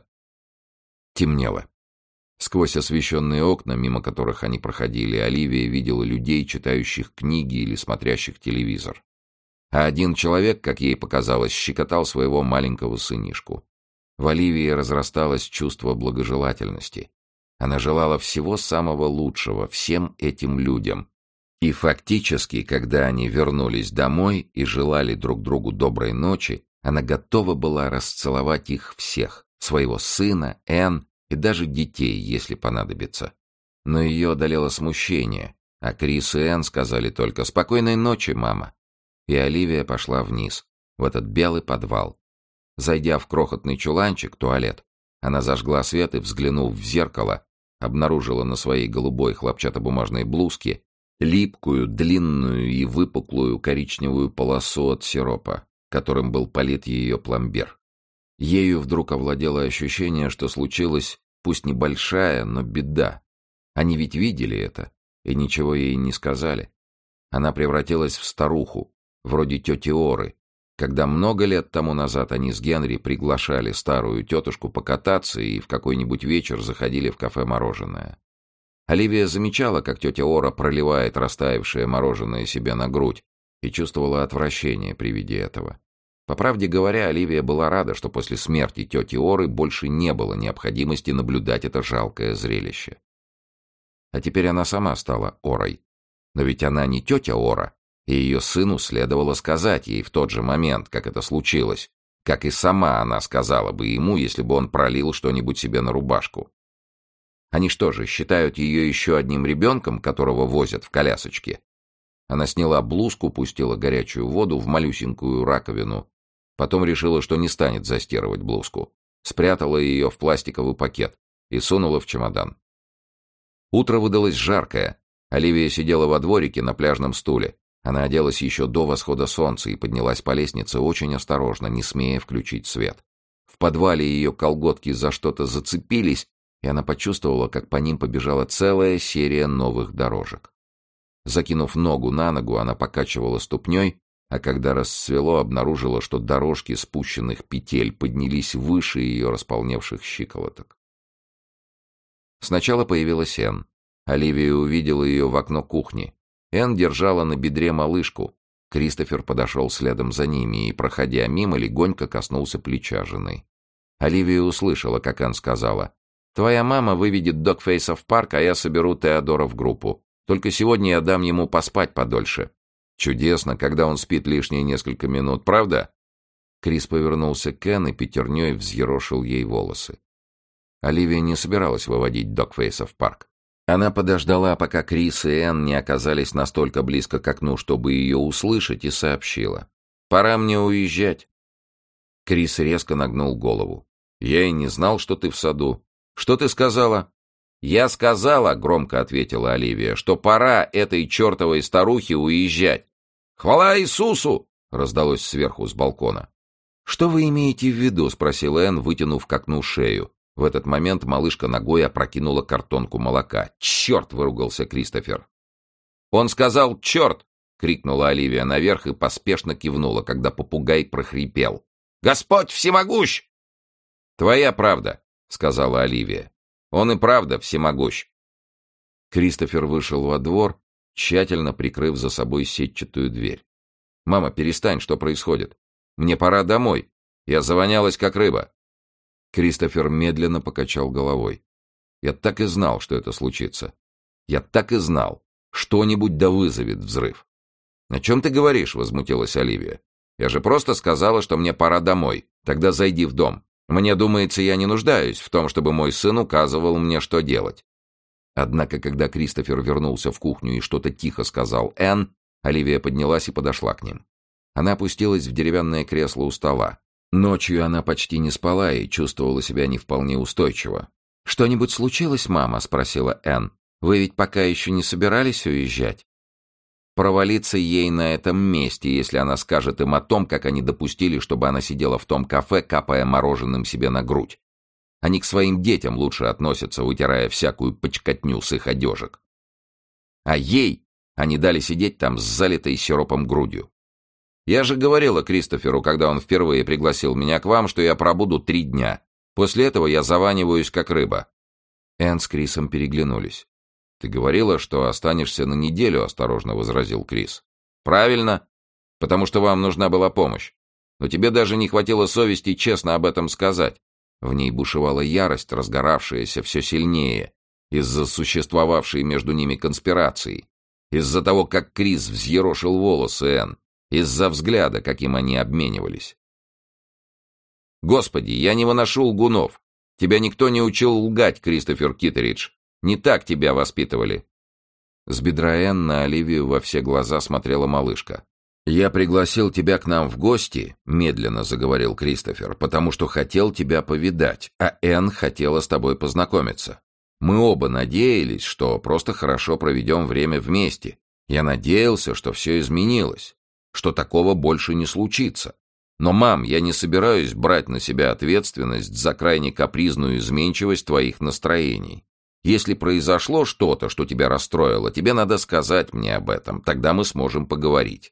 Темнело. Сквозь освещенные окна, мимо которых они проходили, Оливия видела людей, читающих книги или смотрящих телевизор. А один человек, как ей показалось, щекотал своего маленького сынишку. В Оливии разрасталось чувство благожелательности. Она желала всего самого лучшего всем этим людям. И фактически, когда они вернулись домой и желали друг другу доброй ночи, она готова была расцеловать их всех, своего сына, Энн, и даже детей, если понадобится. Но ее одолело смущение, а Крис и Энн сказали только «Спокойной ночи, мама». И Оливия пошла вниз, в этот белый подвал. Зайдя в крохотный чуланчик, туалет, она зажгла свет и, взглянув в зеркало, обнаружила на своей голубой хлопчатобумажной блузке липкую, длинную и выпуклую коричневую полосу от сиропа, которым был полит ее пломбир. Ею вдруг овладело ощущение, что случилась, пусть небольшая, но беда. Они ведь видели это и ничего ей не сказали. Она превратилась в старуху, вроде тети Оры, когда много лет тому назад они с Генри приглашали старую тетушку покататься и в какой-нибудь вечер заходили в кафе «Мороженое». Оливия замечала, как тетя Ора проливает растаявшее мороженое себе на грудь, и чувствовала отвращение при виде этого. По правде говоря, Оливия была рада, что после смерти тети Оры больше не было необходимости наблюдать это жалкое зрелище. А теперь она сама стала Орой. Но ведь она не тетя Ора, и ее сыну следовало сказать ей в тот же момент, как это случилось, как и сама она сказала бы ему, если бы он пролил что-нибудь себе на рубашку. Они что же, считают ее еще одним ребенком, которого возят в колясочке? Она сняла блузку, пустила горячую воду в малюсенькую раковину, потом решила, что не станет застирывать блузку, спрятала ее в пластиковый пакет и сунула в чемодан. Утро выдалось жаркое. Оливия сидела во дворике на пляжном стуле. Она оделась еще до восхода солнца и поднялась по лестнице очень осторожно, не смея включить свет. В подвале ее колготки за что-то зацепились, и она почувствовала, как по ним побежала целая серия новых дорожек. Закинув ногу на ногу, она покачивала ступней, а когда расцвело, обнаружила, что дорожки спущенных петель поднялись выше ее располневших щиколоток. Сначала появилась Энн. Оливия увидела ее в окно кухни. Энн держала на бедре малышку. Кристофер подошел следом за ними и, проходя мимо, легонько коснулся плеча жены. Оливия услышала, как Энн сказала: «Твоя мама выведет Догфейса в парк, а я соберу Теодора в группу. Только сегодня я дам ему поспать подольше». «Чудесно, когда он спит лишние несколько минут, правда?» Крис повернулся к Энн и пятерней взъерошил ей волосы. Оливия не собиралась выводить Догфейса в парк. Она подождала, пока Крис и Энн не оказались настолько близко к окну, чтобы ее услышать, и сообщила: «Пора мне уезжать». Крис резко нагнул голову. «Я и не знал, что ты в саду. Что ты сказала?» «Я сказала, — громко ответила Оливия, — что пора этой чертовой старухе уезжать». «Хвала Иисусу!» — раздалось сверху с балкона. «Что вы имеете в виду?» — спросил Энн, вытянув к окну шею. В этот момент малышка ногой опрокинула картонку молока. «Черт!» — выругался Кристофер. «Он сказал «черт!»» — крикнула Оливия наверх и поспешно кивнула, когда попугай прохрипел: «Господь всемогущ!» «Твоя правда», — сказала Оливия. «Он и правда всемогущ». Кристофер вышел во двор, тщательно прикрыв за собой сетчатую дверь. «Мама, перестань, что происходит? Мне пора домой. Я завонялась, как рыба». Кристофер медленно покачал головой. «Я так и знал, что это случится. Я так и знал. Что-нибудь да вызовет взрыв». «О чем ты говоришь?» — возмутилась Оливия. «Я же просто сказала, что мне пора домой. Тогда зайди в дом. Мне думается, я не нуждаюсь в том, чтобы мой сын указывал мне, что делать». Однако, когда Кристофер вернулся в кухню и что-то тихо сказал Энн, Оливия поднялась и подошла к ним. Она опустилась в деревянное кресло у стола. Ночью она почти не спала и чувствовала себя не вполне устойчиво. «Что-нибудь случилось, мама?» — спросила Энн. «Вы ведь пока еще не собирались уезжать?» Провалиться ей на этом месте, если она скажет им о том, как они допустили, чтобы она сидела в том кафе, капая мороженым себе на грудь. Они к своим детям лучше относятся, вытирая всякую почкотню с их одежек. А ей они дали сидеть там с залитой сиропом грудью. Я же говорила Кристоферу, когда он впервые пригласил меня к вам, что я пробуду три дня. После этого я заваниваюсь, как рыба. Энн с Крисом переглянулись. «Ты говорила, что останешься на неделю», — осторожно возразил Крис. «Правильно, потому что вам нужна была помощь. Но тебе даже не хватило совести честно об этом сказать». В ней бушевала ярость, разгоравшаяся все сильнее, из-за существовавшей между ними конспирации, из-за того, как Крис взъерошил волосы Энн, из-за взгляда, каким они обменивались. «Господи, я не выношу лгунов. Тебя никто не учил лгать, Кристофер Киттеридж. Не так тебя воспитывали». С бедра Энн на Оливию во все глаза смотрела малышка. «Я пригласил тебя к нам в гости», — медленно заговорил Кристофер, «потому что хотел тебя повидать, а Энн хотела с тобой познакомиться. Мы оба надеялись, что просто хорошо проведем время вместе, Я надеялся, что все изменилось, что такого больше не случится. Но, мам, я не собираюсь брать на себя ответственность за крайне капризную изменчивость твоих настроений. Если произошло что-то, что тебя расстроило, тебе надо сказать мне об этом, тогда мы сможем поговорить.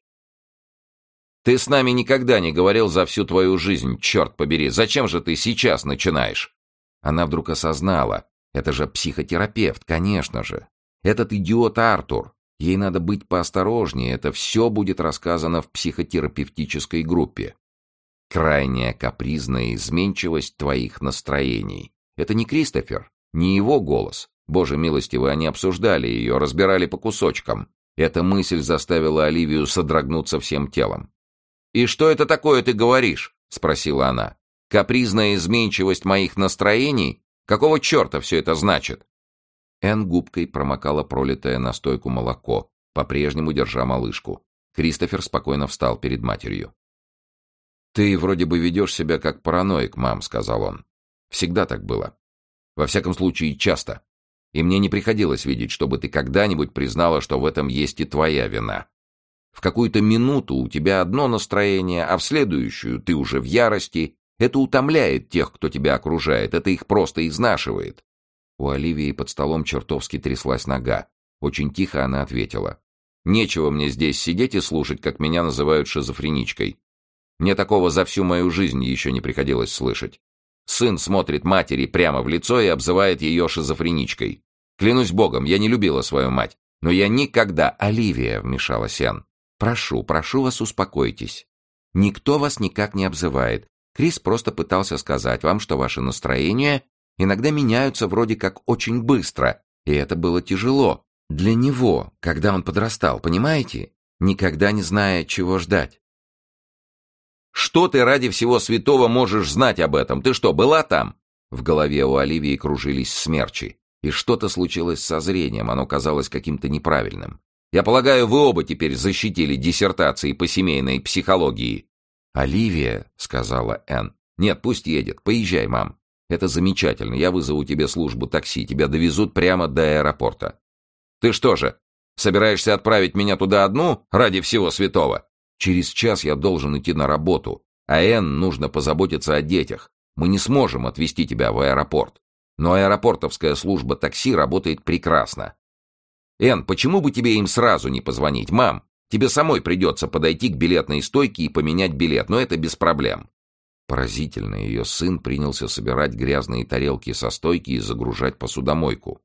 Ты с нами никогда не говорил за всю твою жизнь, черт побери, зачем же ты сейчас начинаешь? Она вдруг осознала, это же психотерапевт, конечно же. Этот идиот Артур. Ей надо быть поосторожнее, это все будет рассказано в психотерапевтической группе. Крайняя капризная изменчивость твоих настроений. Это не Кристофер, не его голос. Боже милостивый, они обсуждали ее, разбирали по кусочкам. Эта мысль заставила Оливию содрогнуться всем телом. «И что это такое ты говоришь?» — спросила она. «Капризная изменчивость моих настроений? Какого черта все это значит?» Энн губкой промокала пролитое на стойку молоко, по-прежнему держа малышку. Кристофер спокойно встал перед матерью. «Ты вроде бы ведешь себя как параноик, мам», — сказал он. «Всегда так было. Во всяком случае, часто. И мне не приходилось видеть, чтобы ты когда-нибудь признала, что в этом есть и твоя вина. В какую-то минуту у тебя одно настроение, а в следующую ты уже в ярости. Это утомляет тех, кто тебя окружает, это их просто изнашивает». У Оливии под столом чертовски тряслась нога. Очень тихо она ответила. «Нечего мне здесь сидеть и слушать, как меня называют шизофреничкой. Мне такого за всю мою жизнь еще не приходилось слышать. Сын смотрит матери прямо в лицо и обзывает ее шизофреничкой. Клянусь богом, я не любила свою мать, но я никогда...» «Оливия», — вмешалась Энн, — «прошу, прошу вас, успокойтесь. Никто вас никак не обзывает. Крис просто пытался сказать вам, что ваши настроения иногда меняются вроде как очень быстро, и это было тяжело для него, когда он подрастал, понимаете? Никогда не зная, чего ждать». «Что ты ради всего святого можешь знать об этом? Ты что, была там?» В голове у Оливии кружились смерчи, и что-то случилось со зрением, оно казалось каким-то неправильным. «Я полагаю, вы оба теперь защитили диссертации по семейной психологии». «Оливия», — сказала Энн. «Нет, пусть едет. Поезжай, мам. Это замечательно. Я вызову тебе службу такси. Тебя довезут прямо до аэропорта». «Ты что же, собираешься отправить меня туда одну ради всего святого? Через час я должен идти на работу, а Энн нужно позаботиться о детях. Мы не сможем отвезти тебя в аэропорт. Но аэропортовская служба такси работает прекрасно. Энн, почему бы тебе им сразу не позвонить? Мам, тебе самой придется подойти к билетной стойке и поменять билет, но это без проблем». Поразительно, ее сын принялся собирать грязные тарелки со стойки и загружать посудомойку.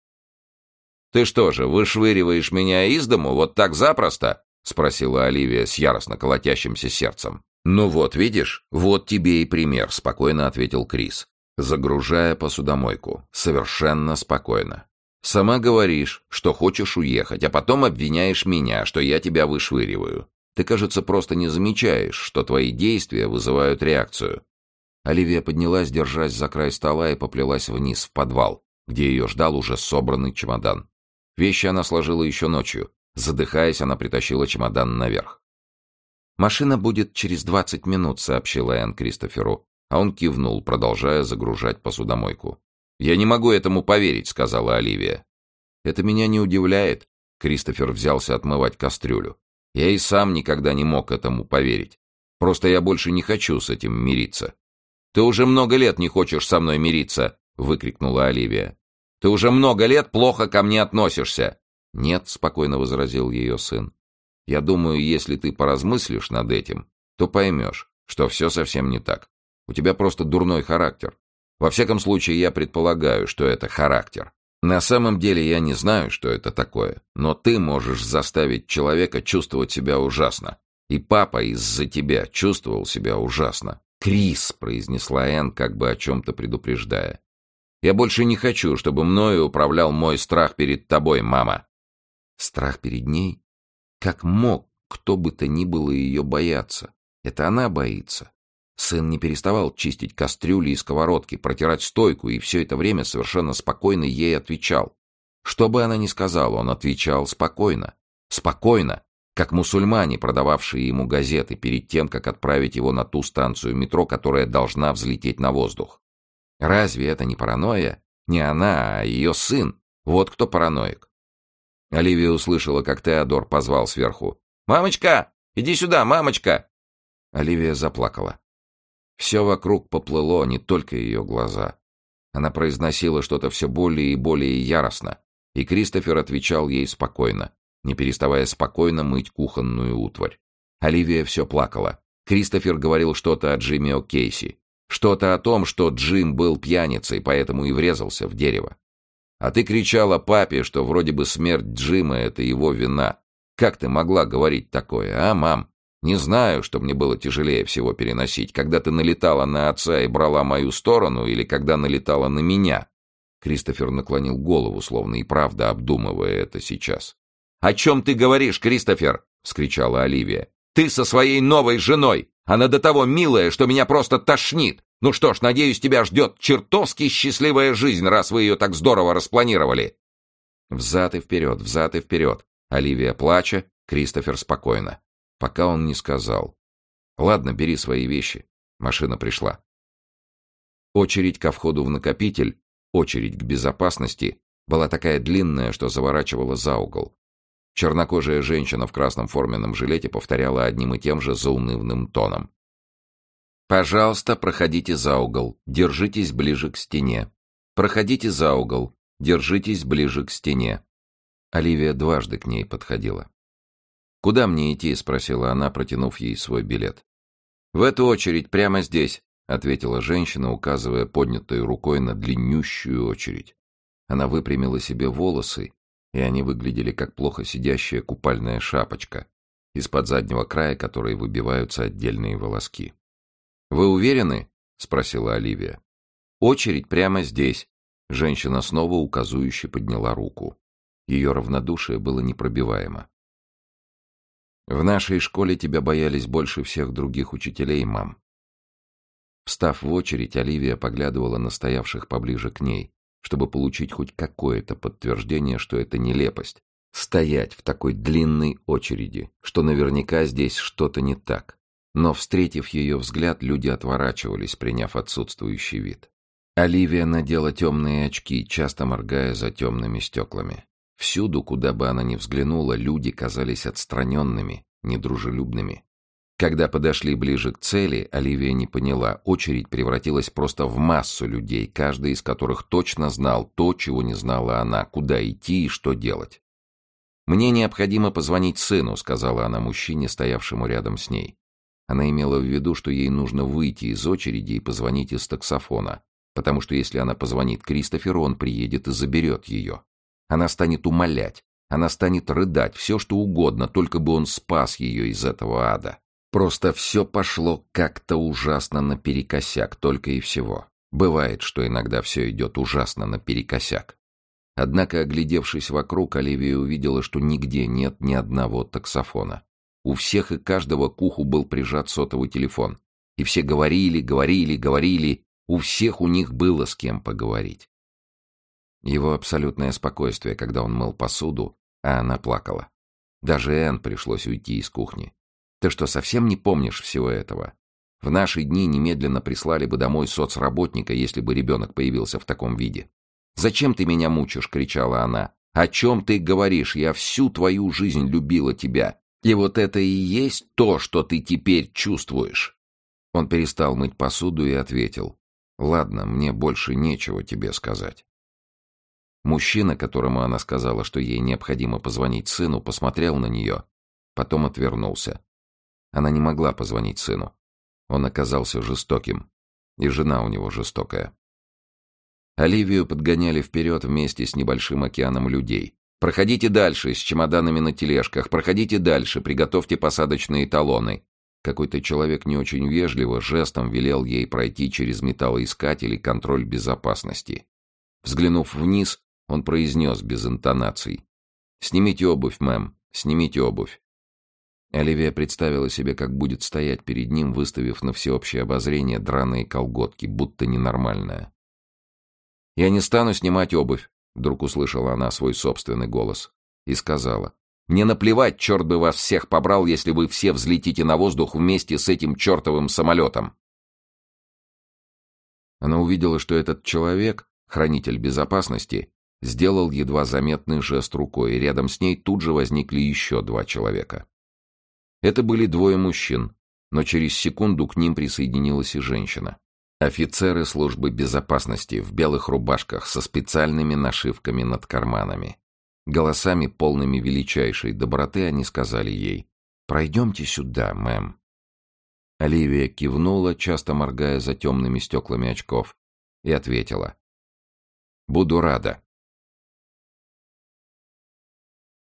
«Ты что же, вышвыриваешь меня из дому вот так запросто?» — спросила Оливия с яростно колотящимся сердцем. «Ну вот, видишь, вот тебе и пример», — спокойно ответил Крис, загружая посудомойку. Совершенно спокойно. «Сама говоришь, что хочешь уехать, а потом обвиняешь меня, что я тебя вышвыриваю. Ты, кажется, просто не замечаешь, что твои действия вызывают реакцию». Оливия поднялась, держась за край стола, и поплелась вниз, в подвал, где ее ждал уже собранный чемодан. Вещи она сложила еще ночью. Задыхаясь, она притащила чемодан наверх. «Машина будет через двадцать минут», — сообщила Энн Кристоферу, а он кивнул, продолжая загружать посудомойку. «Я не могу этому поверить», — сказала Оливия. «Это меня не удивляет», — Кристофер взялся отмывать кастрюлю. «Я и сам никогда не мог этому поверить. Просто я больше не хочу с этим мириться». «Ты уже много лет не хочешь со мной мириться», — выкрикнула Оливия. «Ты уже много лет плохо ко мне относишься». «Нет», — спокойно возразил ее сын. «Я думаю, если ты поразмыслишь над этим, то поймешь, что все совсем не так. У тебя просто дурной характер. Во всяком случае, я предполагаю, что это характер. На самом деле я не знаю, что это такое, но ты можешь заставить человека чувствовать себя ужасно. И папа из-за тебя чувствовал себя ужасно». «Крис», — произнесла Энн, как бы о чем-то предупреждая. «Я больше не хочу, чтобы мною управлял мой страх перед тобой, мама». Страх перед ней? Как мог кто бы то ни было ее бояться? Это она боится. Сын не переставал чистить кастрюли и сковородки, протирать стойку, и все это время совершенно спокойно ей отвечал. Что бы она ни сказала, он отвечал спокойно. Спокойно, как мусульмане, продававшие ему газеты перед тем, как отправить его на ту станцию метро, которая должна взлететь на воздух. Разве это не паранойя? Не она, а ее сын. Вот кто параноик. Оливия услышала, как Теодор позвал сверху. «Мамочка! Иди сюда, мамочка!» Оливия заплакала. Все вокруг поплыло, не только ее глаза. Она произносила что-то все более и более яростно, и Кристофер отвечал ей спокойно, не переставая спокойно мыть кухонную утварь. Оливия все плакала. Кристофер говорил что-то о Джимми О'Кейси, что-то о том, что Джим был пьяницей, поэтому и врезался в дерево. А ты кричала папе, что вроде бы смерть Джима — это его вина. Как ты могла говорить такое, а, мам? Не знаю, что мне было тяжелее всего переносить, когда ты налетала на отца и брала мою сторону, или когда налетала на меня. Кристофер наклонил голову, словно и правда обдумывая это сейчас. «О чем ты говоришь, Кристофер?» — вскричала Оливия. «Ты со своей новой женой! Она до того милая, что меня просто тошнит! Ну что ж, надеюсь, тебя ждет чертовски счастливая жизнь, раз вы ее так здорово распланировали!» Взад и вперед, взад и вперед. Оливия плача, Кристофер спокойно. Пока он не сказал: «Ладно, бери свои вещи». Машина пришла. Очередь ко входу в накопитель, очередь к безопасности, была такая длинная, что заворачивала за угол. Чернокожая женщина в красном форменном жилете повторяла одним и тем же заунывным тоном: «Пожалуйста, проходите за угол, держитесь ближе к стене. Проходите за угол, держитесь ближе к стене». Оливия дважды к ней подходила. «Куда мне идти?» — спросила она, протянув ей свой билет. «В эту очередь, прямо здесь», — ответила женщина, указывая поднятой рукой на длиннющую очередь. Она выпрямила себе волосы, и они выглядели как плохо сидящая купальная шапочка, из-под заднего края которой выбиваются отдельные волоски. «Вы уверены?» — спросила Оливия. «Очередь прямо здесь». Женщина снова указующе подняла руку. Ее равнодушие было непробиваемо. «В нашей школе тебя боялись больше всех других учителей, мам». Встав в очередь, Оливия поглядывала на стоявших поближе к ней, чтобы получить хоть какое-то подтверждение, что это нелепость. Стоять в такой длинной очереди, что наверняка здесь что-то не так. Но, встретив ее взгляд, люди отворачивались, приняв отсутствующий вид. Оливия надела темные очки, часто моргая за темными стеклами. Всюду, куда бы она ни взглянула, люди казались отстраненными, недружелюбными. Когда подошли ближе к цели, Оливия не поняла, очередь превратилась просто в массу людей, каждый из которых точно знал то, чего не знала она, куда идти и что делать. «Мне необходимо позвонить сыну», — сказала она мужчине, стоявшему рядом с ней. Она имела в виду, что ей нужно выйти из очереди и позвонить из таксофона, потому что если она позвонит Кристоферу, он приедет и заберет ее. Она станет умолять, она станет рыдать, все что угодно, только бы он спас ее из этого ада. Просто все пошло как-то ужасно наперекосяк, только и всего. Бывает, что иногда все идет ужасно наперекосяк. Однако, оглядевшись вокруг, Оливия увидела, что нигде нет ни одного таксофона. У всех и каждого к уху был прижат сотовый телефон. И все говорили, говорили, говорили, у всех у них было с кем поговорить. Его абсолютное спокойствие, когда он мыл посуду, а она плакала. Даже Энн пришлось уйти из кухни. «Ты что, совсем не помнишь всего этого? В наши дни немедленно прислали бы домой соцработника, если бы ребенок появился в таком виде. «Зачем ты меня мучишь?» — кричала она. «О чем ты говоришь? Я всю твою жизнь любила тебя. И вот это и есть то, что ты теперь чувствуешь». Он перестал мыть посуду и ответил: «Ладно, мне больше нечего тебе сказать». Мужчина, которому она сказала, что ей необходимо позвонить сыну, посмотрел на нее, потом отвернулся. Она не могла позвонить сыну. Он оказался жестоким, и жена у него жестокая. Оливию подгоняли вперед вместе с небольшим океаном людей. «Проходите дальше, с чемоданами на тележках, проходите дальше, приготовьте посадочные талоны». Какой-то человек не очень вежливо жестом велел ей пройти через металлоискатель и контроль безопасности. Взглянув вниз, он произнес без интонаций: «Снимите обувь, мэм, снимите обувь». Оливия представила себе, как будет стоять перед ним, выставив на всеобщее обозрение драные колготки, будто ненормальная. «Я не стану снимать обувь», — вдруг услышала она свой собственный голос и сказала: «Мне наплевать, черт бы вас всех побрал, если вы все взлетите на воздух вместе с этим чертовым самолетом». Она увидела, что этот человек, хранитель безопасности, Сделал едва заметный жест рукой, и рядом с ней тут же возникли еще два человека. Это были двое мужчин, но через секунду к ним присоединилась и женщина. Офицеры службы безопасности в белых рубашках со специальными нашивками над карманами. Голосами, полными величайшей доброты, они сказали ей: «Пройдемте сюда, мэм». Оливия кивнула, часто моргая за темными стеклами очков, и ответила: «Буду рада».